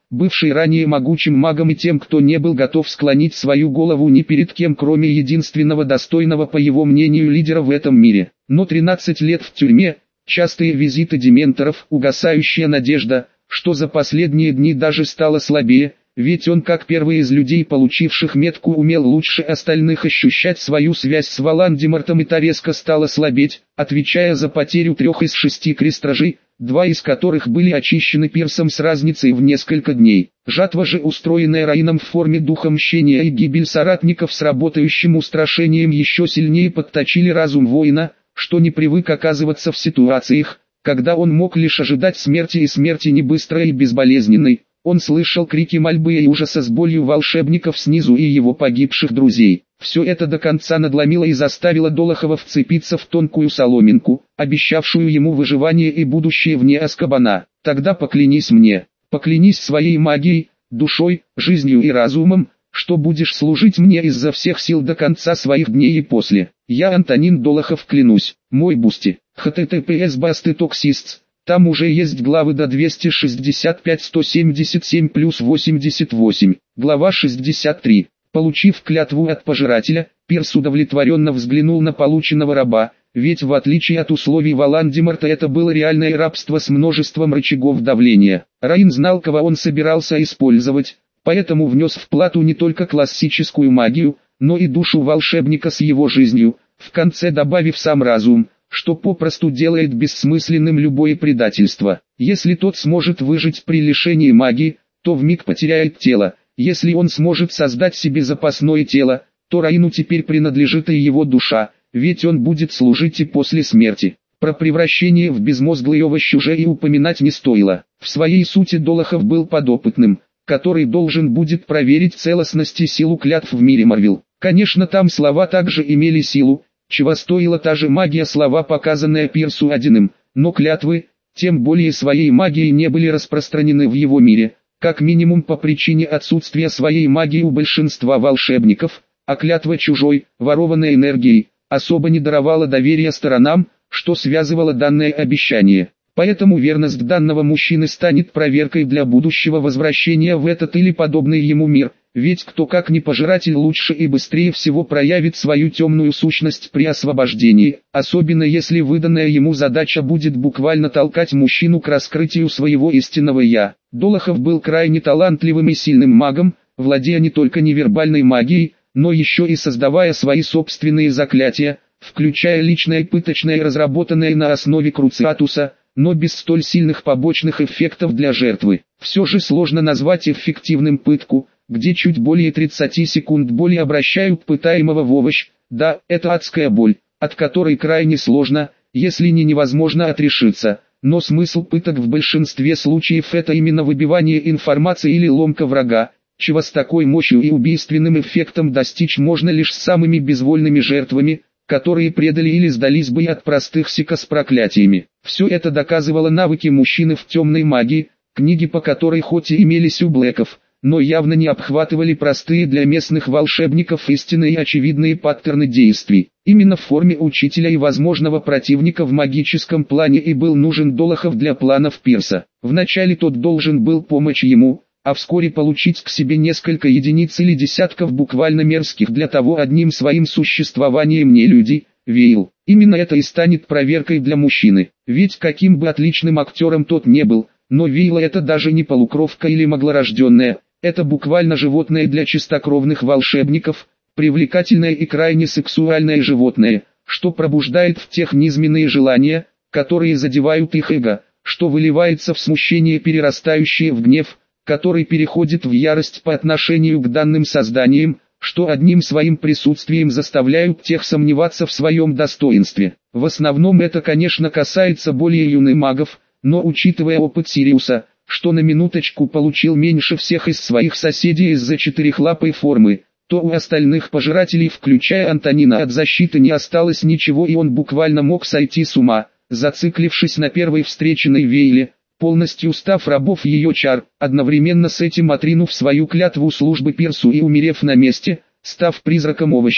бывший ранее могучим магом и тем, кто не был готов склонить свою голову ни перед кем, кроме единственного достойного, по его мнению, лидера в этом мире. Но тринадцать лет в тюрьме, частые визиты дементоров, угасающая надежда, что за последние дни даже стало слабее, ведь он, как первый из людей, получивших метку, умел лучше остальных ощущать свою связь с Волан-де-Мортом, и та резко стала слабеть, отвечая за потерю трех из шести крестражей, два из которых были очищены Пирсом с разницей в несколько дней. Жатва же, устроенная Раином в форме духа мщения, и гибель соратников с работающим устрашением еще сильнее подточили разум воина, что не привык оказываться в ситуациях, когда он мог лишь ожидать смерти, и смерти не быстрой и безболезненной. Он слышал крики мольбы и ужаса с болью волшебников снизу и его погибших друзей. Все это до конца надломило и заставило Долохова вцепиться в тонкую соломинку, обещавшую ему выживание и будущее вне Азкабана. «Тогда поклянись мне, поклянись своей магией, душой, жизнью и разумом, что будешь служить мне изо всех сил до конца своих дней и после. Я, Антонин Долохов, клянусь. Мой Бусти. https басты токсистс. Там уже есть главы до двести шестьдесят пять сто семьдесят семь плюс восемьдесят восемь. Глава шестьдесят три. Получив клятву от пожирателя, Пирс удовлетворенно взглянул на полученного раба, ведь в отличие от условий Волан-де-Морта это было реальное рабство с множеством рычагов давления. Раин знал, кого он собирался использовать, поэтому внес в плату не только классическую магию, но и душу волшебника с его жизнью, в конце добавив сам разум, что попросту делает бессмысленным любое предательство. Если тот сможет выжить при лишении магии, то вмиг потеряет тело. Если он сможет создать себе запасное тело, то Раину теперь принадлежит и его душа, ведь он будет служить и после смерти. Про превращение в безмозглый овощ уже и упоминать не стоило. В своей сути Долохов был подопытным, который должен будет проверить целостность и силу клятв в мире Марвел. Конечно, там слова также имели силу, чего стоила та же магия слова, показанная Пирсу Одиным, но клятвы, тем более своей магией, не были распространены в его мире, как минимум по причине отсутствия своей магии у большинства волшебников, а клятва чужой, ворованной энергией, особо не даровала доверия сторонам, что связывало данное обещание. Поэтому верность данного мужчины станет проверкой для будущего возвращения в этот или подобный ему мир, ведь кто как не пожиратель лучше и быстрее всего проявит свою темную сущность при освобождении, особенно если выданная ему задача будет буквально толкать мужчину к раскрытию своего истинного «я». Долохов был крайне талантливым и сильным магом, владея не только невербальной магией, но еще и создавая свои собственные заклятия, включая личное пыточное, разработанное на основе Круциатуса, но без столь сильных побочных эффектов для жертвы. Все же сложно назвать эффективным пытку, где чуть более тридцати секунд боли обращают пытаемого в овощ. Да, это адская боль, от которой крайне сложно, если не невозможно отрешиться. Но смысл пыток в большинстве случаев это именно выбивание информации или ломка врага, чего с такой мощью и убийственным эффектом достичь можно лишь с самыми безвольными жертвами, которые предали или сдались бы от простых сика с проклятиями. Все это доказывало навыки мужчины в темной магии, книги по которой хоть и имелись у Блэков, но явно не обхватывали простые для местных волшебников истинные и очевидные паттерны действий. Именно в форме учителя и возможного противника в магическом плане и был нужен Долохов для планов Пирса. Вначале тот должен был помочь ему, а вскоре получить к себе несколько единиц или десятков буквально мерзких для того одним своим существованием нелюдей, Вейл. Именно это и станет проверкой для мужчины, ведь каким бы отличным актером тот не был, но Вейла это даже не полукровка или маглорожденная, это буквально животное для чистокровных волшебников, привлекательное и крайне сексуальное животное, что пробуждает в тех низменные желания, которые задевают их эго, что выливается в смущение, перерастающее в гнев, который переходит в ярость по отношению к данным созданиям, что одним своим присутствием заставляют тех сомневаться в своем достоинстве. В основном это, конечно, касается более юных магов, но учитывая опыт Сириуса, что на минуточку получил меньше всех из своих соседей из-за четырехлапой формы, то у остальных пожирателей, включая Антонина, от защиты не осталось ничего, и он буквально мог сойти с ума, зациклившись на первой встреченной Вейле, полностью став рабов ее чар, одновременно с этим отринув свою клятву службы Пирсу и умерев на месте, став призраком-овощем,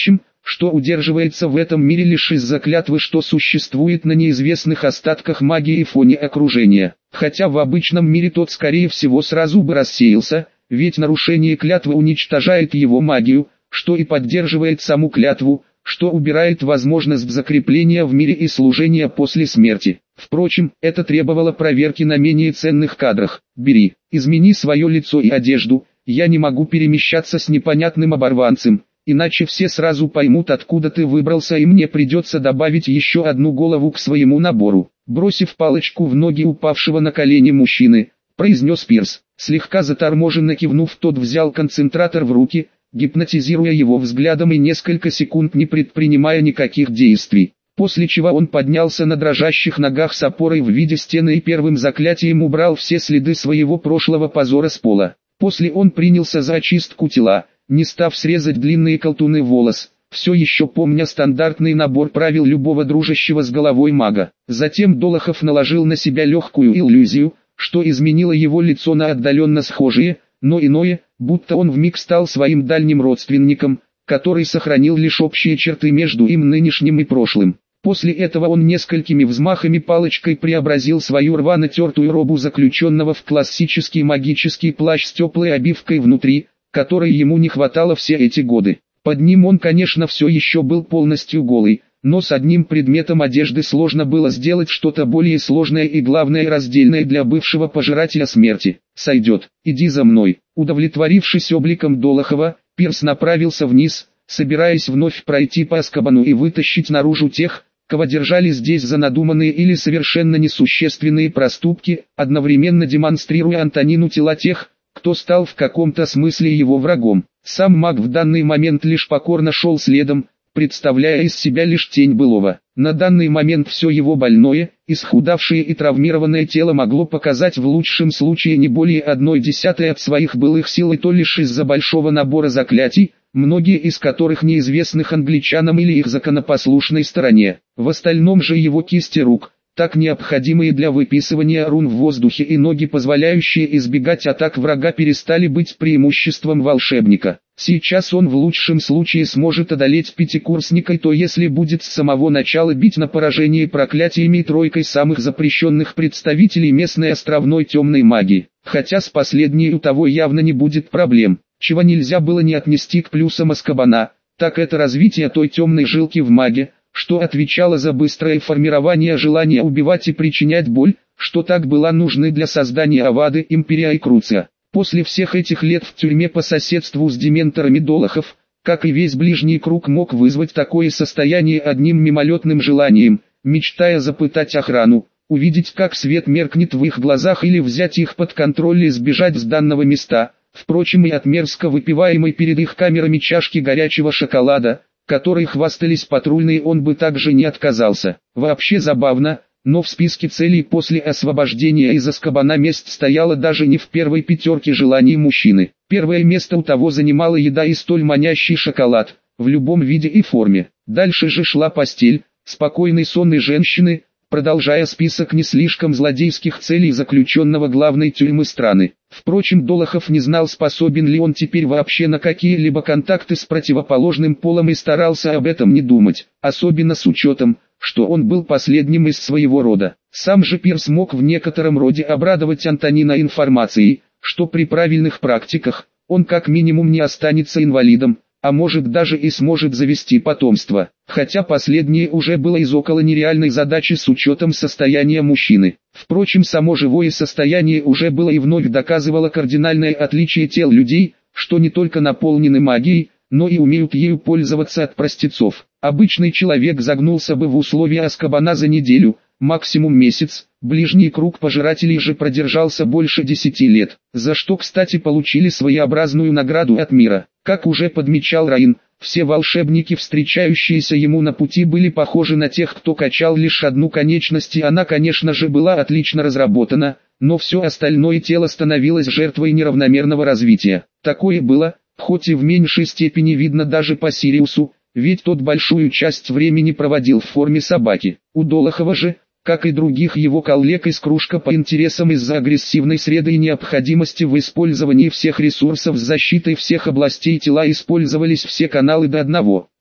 что удерживается в этом мире лишь из-за клятвы, что существует на неизвестных остатках магии и фоне окружения. Хотя в обычном мире тот скорее всего сразу бы рассеялся, ведь нарушение клятвы уничтожает его магию, что и поддерживает саму клятву, что убирает возможность закрепления в мире и служения после смерти. Впрочем, это требовало проверки на менее ценных кадрах. «Бери, измени свое лицо и одежду, я не могу перемещаться с непонятным оборванцем, иначе все сразу поймут, откуда ты выбрался, и мне придется добавить еще одну голову к своему набору». Бросив палочку в ноги упавшего на колени мужчины, произнес Пирс. Слегка заторможенно кивнув, тот взял концентратор в руки, гипнотизируя его взглядом и несколько секунд не предпринимая никаких действий. После чего он поднялся на дрожащих ногах с опорой в виде стены и первым заклятием убрал все следы своего прошлого позора с пола. После он принялся за очистку тела, не став срезать длинные колтуны волос, все еще помня стандартный набор правил любого дружащего с головой мага. Затем Долохов наложил на себя легкую иллюзию, что изменило его лицо на отдаленно схожее, но иное, будто он вмиг стал своим дальним родственником, который сохранил лишь общие черты между им нынешним и прошлым. После этого он несколькими взмахами палочкой преобразил свою рвано-тертую робу заключенного в классический магический плащ с теплой обивкой внутри, которой ему не хватало все эти годы. Под ним он, конечно, все еще был полностью голый, но с одним предметом одежды сложно было сделать что-то более сложное и главное раздельное для бывшего пожирателя смерти. «Сойдет, иди за мной». Удовлетворившись обликом Долохова, Пирс направился вниз, собираясь вновь пройти по Азкабану и вытащить наружу тех, кого держали здесь за надуманные или совершенно несущественные проступки, одновременно демонстрируя Антонину тела тех, кто стал в каком-то смысле его врагом. Сам маг в данный момент лишь покорно шел следом, представляя из себя лишь тень былого. На данный момент все его больное, исхудавшее и травмированное тело могло показать в лучшем случае не более одной десятой от своих былых сил, и то лишь из-за большого набора заклятий, многие из которых неизвестных англичанам или их законопослушной стороне. В остальном же его кисти рук, так необходимые для выписывания рун в воздухе, и ноги, позволяющие избегать атак врага, перестали быть преимуществом волшебника. Сейчас он в лучшем случае сможет одолеть пятикурсника, и то если будет с самого начала бить на поражение проклятиями и тройкой самых запрещенных представителей местной островной темной магии. Хотя с последней у того явно не будет проблем. Чего нельзя было не отнести к плюсам Азкабана, так это развитие той темной жилки в маге, что отвечало за быстрое формирование желания убивать и причинять боль, что так было нужны для создания Авады, Империя и Круция. После всех этих лет в тюрьме по соседству с дементорами Долохов, как и весь ближний круг, мог вызвать такое состояние одним мимолетным желанием, мечтая запытать охрану, увидеть, как свет меркнет в их глазах, или взять их под контроль и сбежать с данного места. Впрочем, и от мерзко выпиваемой перед их камерами чашки горячего шоколада, которой хвастались патрульные, он бы также не отказался. Вообще забавно, но в списке целей после освобождения из Азкабана месть стояла даже не в первой пятерке желаний мужчины. Первое место у того занимала еда и столь манящий шоколад, в любом виде и форме. Дальше же шла постель, спокойный сон и женщины, продолжая список не слишком злодейских целей заключенного главной тюрьмы страны. Впрочем, Долохов не знал, способен ли он теперь вообще на какие-либо контакты с противоположным полом, и старался об этом не думать, особенно с учетом, что он был последним из своего рода. Сам же Пирс мог в некотором роде обрадовать Антонина информацией, что при правильных практиках, он как минимум не останется инвалидом, а может даже и сможет завести потомство, хотя последнее уже было из около нереальной задачи с учетом состояния мужчины. Впрочем, само живое состояние уже было и вновь доказывало кардинальное отличие тел людей, что не только наполнены магией, но и умеют ею пользоваться от простецов. Обычный человек загнулся бы в условия Азкабана за неделю, максимум месяц, ближний круг пожирателей же продержался больше десяти лет, за что, кстати, получили своеобразную награду от мира. Как уже подмечал Раин, все волшебники, встречающиеся ему на пути, были похожи на тех, кто качал лишь одну конечность, и она, конечно же, была отлично разработана, но все остальное тело становилось жертвой неравномерного развития. Такое было, хоть и в меньшей степени видно даже по Сириусу, ведь тот большую часть времени проводил в форме собаки. У Долохова же, как и других его коллег из кружка по интересам, из-за агрессивной среды и необходимости в использовании всех ресурсов с защитой всех областей тела, использовались все каналы до одного.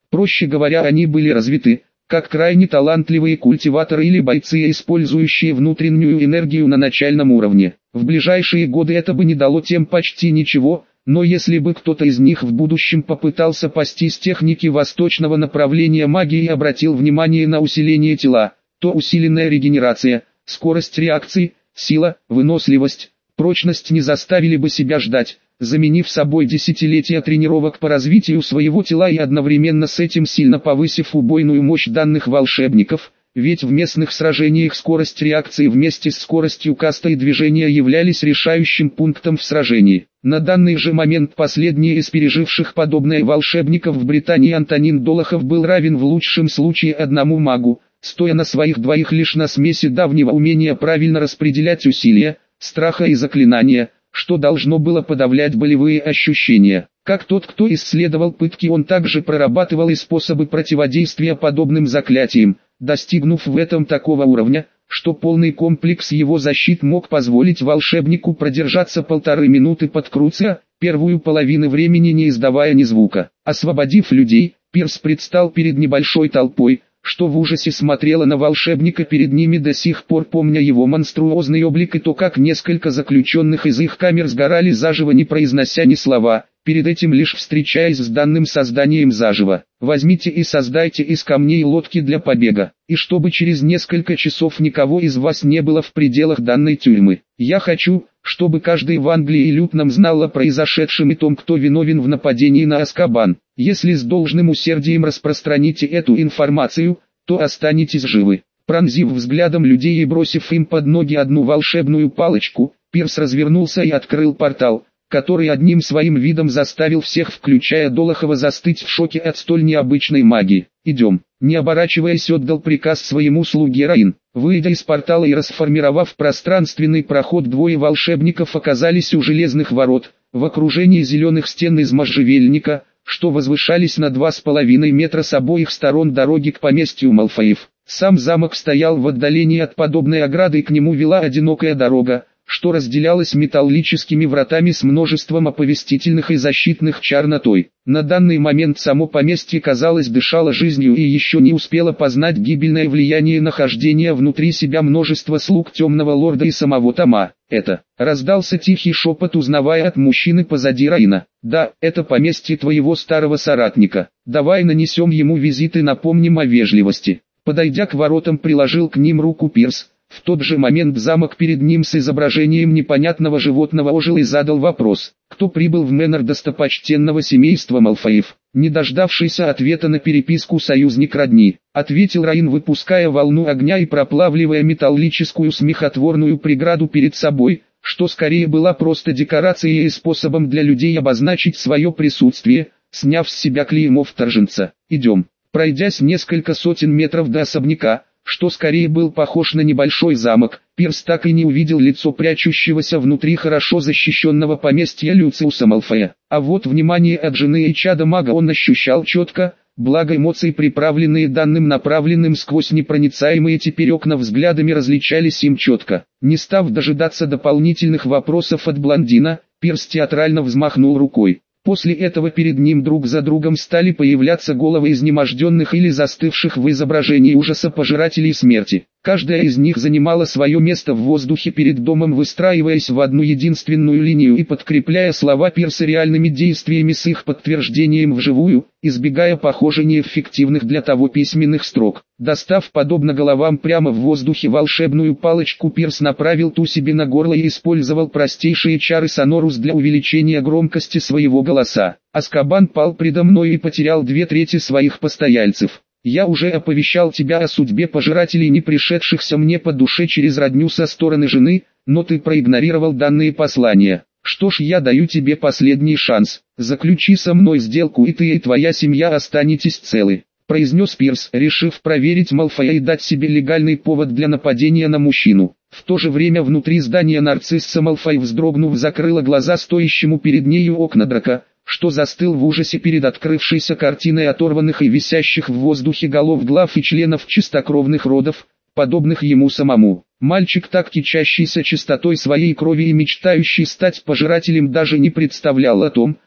Проще говоря, они были развиты, как крайне талантливые культиваторы или бойцы, использующие внутреннюю энергию на начальном уровне. В ближайшие годы это бы не дало тем почти ничего, но если бы кто-то из них в будущем попытался постичь техники восточного направления магии и обратил внимание на усиление тела, то усиленная регенерация, скорость реакции, сила, выносливость, прочность не заставили бы себя ждать, заменив собой десятилетия тренировок по развитию своего тела и одновременно с этим сильно повысив убойную мощь данных волшебников, ведь в местных сражениях скорость реакции вместе с скоростью каста и движения являлись решающим пунктом в сражении. На данный же момент последний из переживших подобное волшебников в Британии Антонин Долохов был равен в лучшем случае одному магу, стоя на своих двоих лишь на смеси давнего умения правильно распределять усилия, страха и заклинания, что должно было подавлять болевые ощущения. Как тот, кто исследовал пытки, он также прорабатывал и способы противодействия подобным заклятиям, достигнув в этом такого уровня, что полный комплекс его защит мог позволить волшебнику продержаться полторы минуты под Круциа, первую половину времени не издавая ни звука. Освободив людей, Пирс предстал перед небольшой толпой, что в ужасе смотрела на волшебника перед ними, до сих пор помня его монструозный облик и то, как несколько заключенных из их камер сгорали заживо, не произнося ни слова, перед этим лишь встречаясь с данным созданием заживо. Возьмите и создайте из камней лодки для побега, и чтобы через несколько часов никого из вас не было в пределах данной тюрьмы. Я хочу, чтобы каждый в Англии и Лютном знал о произошедшем и том, кто виновен в нападении на Азкабан. Если с должным усердием распространите эту информацию, то останетесь живы. Пронзив взглядом людей и бросив им под ноги одну волшебную палочку, Пирс развернулся и открыл портал, который одним своим видом заставил всех, включая Долохова, застыть в шоке от столь необычной магии. «Идем», — не оборачиваясь, отдал приказ своему слуге Раин. Выйдя из портала и расформировав пространственный проход, двое волшебников оказались у железных ворот, в окружении зеленых стен из можжевельника, что возвышались на два с половиной метра с обоих сторон дороги к поместью Малфоев. Сам замок стоял в отдалении от подобной ограды, и к нему вела одинокая дорога, что разделялась металлическими вратами с множеством оповестительных и защитных чар на той. На данный момент само поместье, казалось, дышало жизнью и еще не успело познать гибельное влияние нахождения внутри себя множества слуг темного лорда и самого Тома. «Это», — раздался тихий шепот, узнавая от мужчины позади Раина. «Да, это поместье твоего старого соратника. Давай нанесем ему визит и напомним о вежливости». Подойдя к воротам, приложил к ним руку Пирс. В тот же момент замок перед ним с изображением непонятного животного ожил и задал вопрос: кто прибыл в Мэннер достопочтенного семейства Малфоев? Не дождавшийся ответа на переписку союзник родни, ответил Раин, выпуская волну огня и проплавливая металлическую смехотворную преграду перед собой, что скорее была просто декорацией и способом для людей обозначить свое присутствие, сняв с себя клеймо вторженца. «Идем». Пройдясь несколько сотен метров до особняка, что скорее был похож на небольшой замок, Пирс так и не увидел лицо прячущегося внутри хорошо защищенного поместья Люциуса Малфоя. А вот внимание от жены и чада мага он ощущал четко, благо эмоции, приправленные данным направленным сквозь непроницаемые теперь окна взглядами, различались им четко. Не став дожидаться дополнительных вопросов от блондина, Пирс театрально взмахнул рукой. После этого перед ним друг за другом стали появляться головы изнеможденных или застывших в изображении ужаса пожирателей смерти. Каждая из них занимала свое место в воздухе перед домом, выстраиваясь в одну единственную линию и подкрепляя слова Пирса реальными действиями с их подтверждением вживую, избегая похоже неэффективных для того письменных строк. Достав подобно головам прямо в воздухе волшебную палочку, Пирс направил ту себе на горло и использовал простейшие чары Сонорус для увеличения громкости своего голоса. Азкабан пал предо мной и потерял две трети своих постояльцев. Я уже оповещал тебя о судьбе пожирателей, не пришедшихся мне по душе через родню со стороны жены, но ты проигнорировал данные послания. Что ж, я даю тебе последний шанс. Заключи со мной сделку, и ты и твоя семья останетесь целы», — произнес Пирс, решив проверить Малфоя и дать себе легальный повод для нападения на мужчину. В то же время внутри здания нарцисса Малфой, вздрогнув, закрыла глаза стоящему перед нею Окнадрака, что застыл в ужасе перед открывшейся картиной оторванных и висящих в воздухе голов глав и членов чистокровных родов, подобных ему самому. Мальчик, так кичащийся чистотой своей крови и мечтающий стать пожирателем, даже не представлял о том,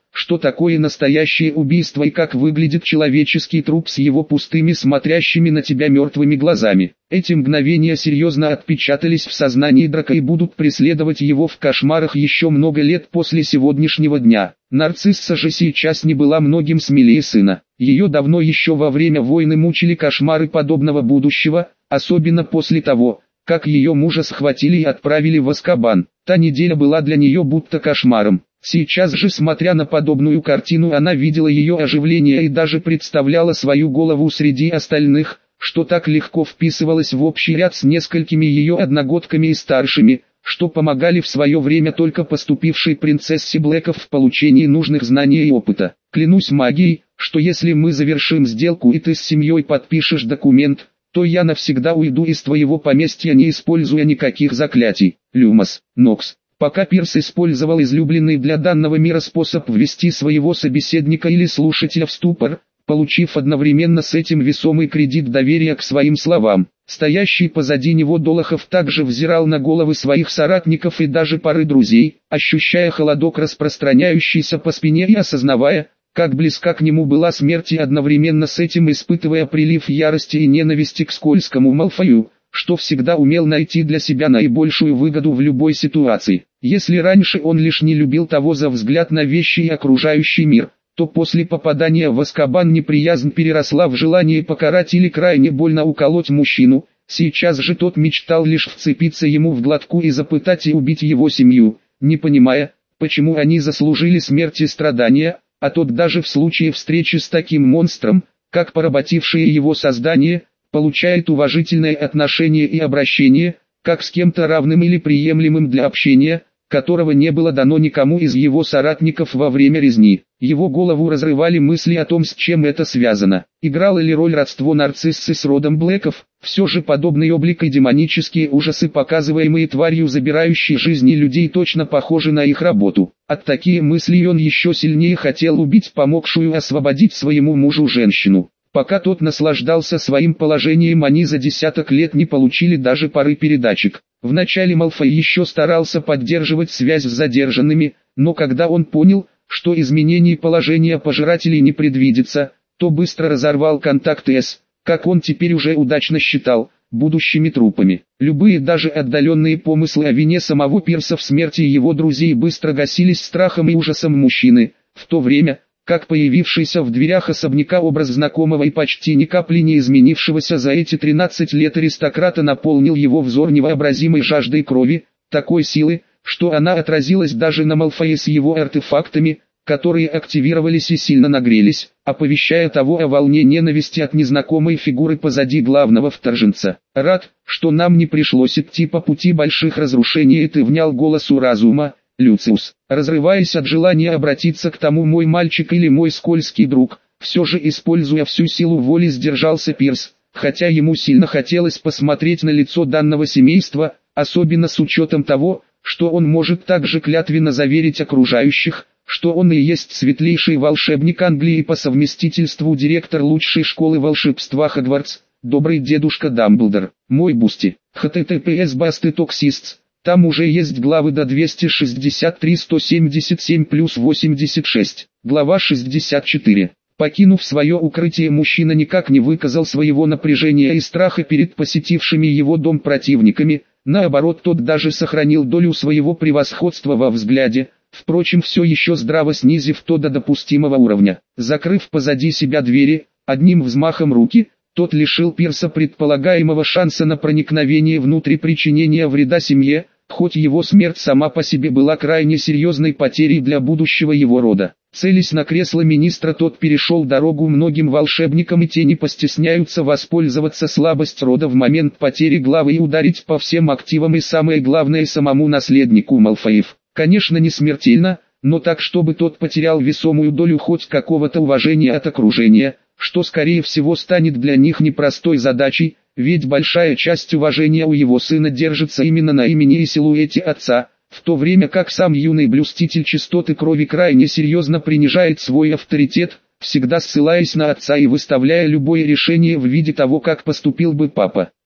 что такое настоящее убийство и как выглядит человеческий труп с его пустыми смотрящими на тебя мертвыми глазами. Эти мгновения серьезно отпечатались в сознании Драка и будут преследовать его в кошмарах еще много лет после сегодняшнего дня. Нарцисса же сейчас не была многим смелее сына. Ее давно еще во время войны мучили кошмары подобного будущего, особенно после того, как ее мужа схватили и отправили в Азкабан. Та неделя была для нее будто кошмаром. Сейчас же, смотря на подобную картину, она видела ее оживление и даже представляла свою голову среди остальных, что так легко вписывалось в общий ряд с несколькими ее одногодками и старшими, что помогали в свое время только поступившей принцессе Блэков в получении нужных знаний и опыта. Клянусь магией, что если мы завершим сделку и ты с семьей подпишешь документ, то я навсегда уйду из твоего поместья, не используя никаких заклятий. Люмос, Нокс. Пока Пирс использовал излюбленный для данного мира способ ввести своего собеседника или слушателя в ступор, получив одновременно с этим весомый кредит доверия к своим словам. Стоящий позади него Долохов также взирал на головы своих соратников и даже пары друзей, ощущая холодок, распространяющийся по спине, и осознавая, как близка к нему была смерть, и одновременно с этим испытывая прилив ярости и ненависти к скользкому Малфою, что всегда умел найти для себя наибольшую выгоду в любой ситуации. Если раньше он лишь не любил того за взгляд на вещи и окружающий мир, то после попадания в Азкабан неприязнь переросла в желание покарать или крайне больно уколоть мужчину. Сейчас же тот мечтал лишь вцепиться ему в глотку и запытать и убить его семью, не понимая, почему они заслужили смерть и страдания, а тот даже в случае встречи с таким монстром, как поработившее его создание, получает уважительное отношение и обращение, как с кем-то равным или приемлемым для общения, которого не было дано никому из его соратников во время резни. Его голову разрывали мысли о том, с чем это связано. Играло ли роль родство нарциссы с родом Блэков? Все же подобный облик и демонические ужасы, показываемые тварью, забирающей жизни людей, точно похожи на их работу. От такие мысли он еще сильнее хотел убить помогшую освободить своему мужу женщину. Пока тот наслаждался своим положением, они за десяток лет не получили даже пары передачек. Вначале Малфой еще старался поддерживать связь с задержанными, но когда он понял, что изменений положения пожирателей не предвидится, то быстро разорвал контакты с, как он теперь уже удачно считал, будущими трупами. Любые даже отдаленные помыслы о вине самого Пирса в смерти его друзей быстро гасились страхом и ужасом мужчины, в то время, как появившийся в дверях особняка образ знакомого и почти ни капли не изменившегося за эти тринадцать лет аристократа наполнил его взор невообразимой жаждой крови, такой силы, что она отразилась даже на Малфое с его артефактами, которые активировались и сильно нагрелись, оповещая того о волне ненависти от незнакомой фигуры позади главного вторженца. «Рад, что нам не пришлось идти по пути больших разрушений, и ты внял голосу разума, Люциус». Разрываясь от желания обратиться к тому «мой мальчик» или «мой скользкий друг», все же используя всю силу воли сдержался Пирс, хотя ему сильно хотелось посмотреть на лицо данного семейства, особенно с учетом того, что он может также клятвенно заверить окружающих, что он и есть светлейший волшебник Англии и по совместительству директор лучшей школы волшебства Хогвартс, добрый дедушка Дамблдор. Мой Бусти, эйч ти ти пи эс басты токсистс. Там уже есть главы до двести шестьдесят три сто семьдесят семь плюс восемьдесят шесть. Глава шестьдесят четыре. Покинув свое укрытие, мужчина никак не выказал своего напряжения и страха перед посетившими его дом противниками, наоборот, тот даже сохранил долю своего превосходства во взгляде, впрочем, все еще здраво снизив то до допустимого уровня. Закрыв позади себя двери, одним взмахом руки, тот лишил Пирса предполагаемого шанса на проникновение внутрь причинения вреда семье, хоть его смерть сама по себе была крайне серьезной потерей для будущего его рода. Целясь на кресло министра, тот перешел дорогу многим волшебникам, и те не постесняются воспользоваться слабостью рода в момент потери главы и ударить по всем активам и, самое главное, самому наследнику Малфоев. Конечно, не смертельно, но так, чтобы тот потерял весомую долю хоть какого-то уважения от окружения, что скорее всего станет для них непростой задачей, ведь большая часть уважения у его сына держится именно на имени и силуэте отца, в то время как сам юный блюститель чистоты крови крайне серьезно принижает свой авторитет, всегда ссылаясь на отца и выставляя любое решение в виде того, как поступил бы папа.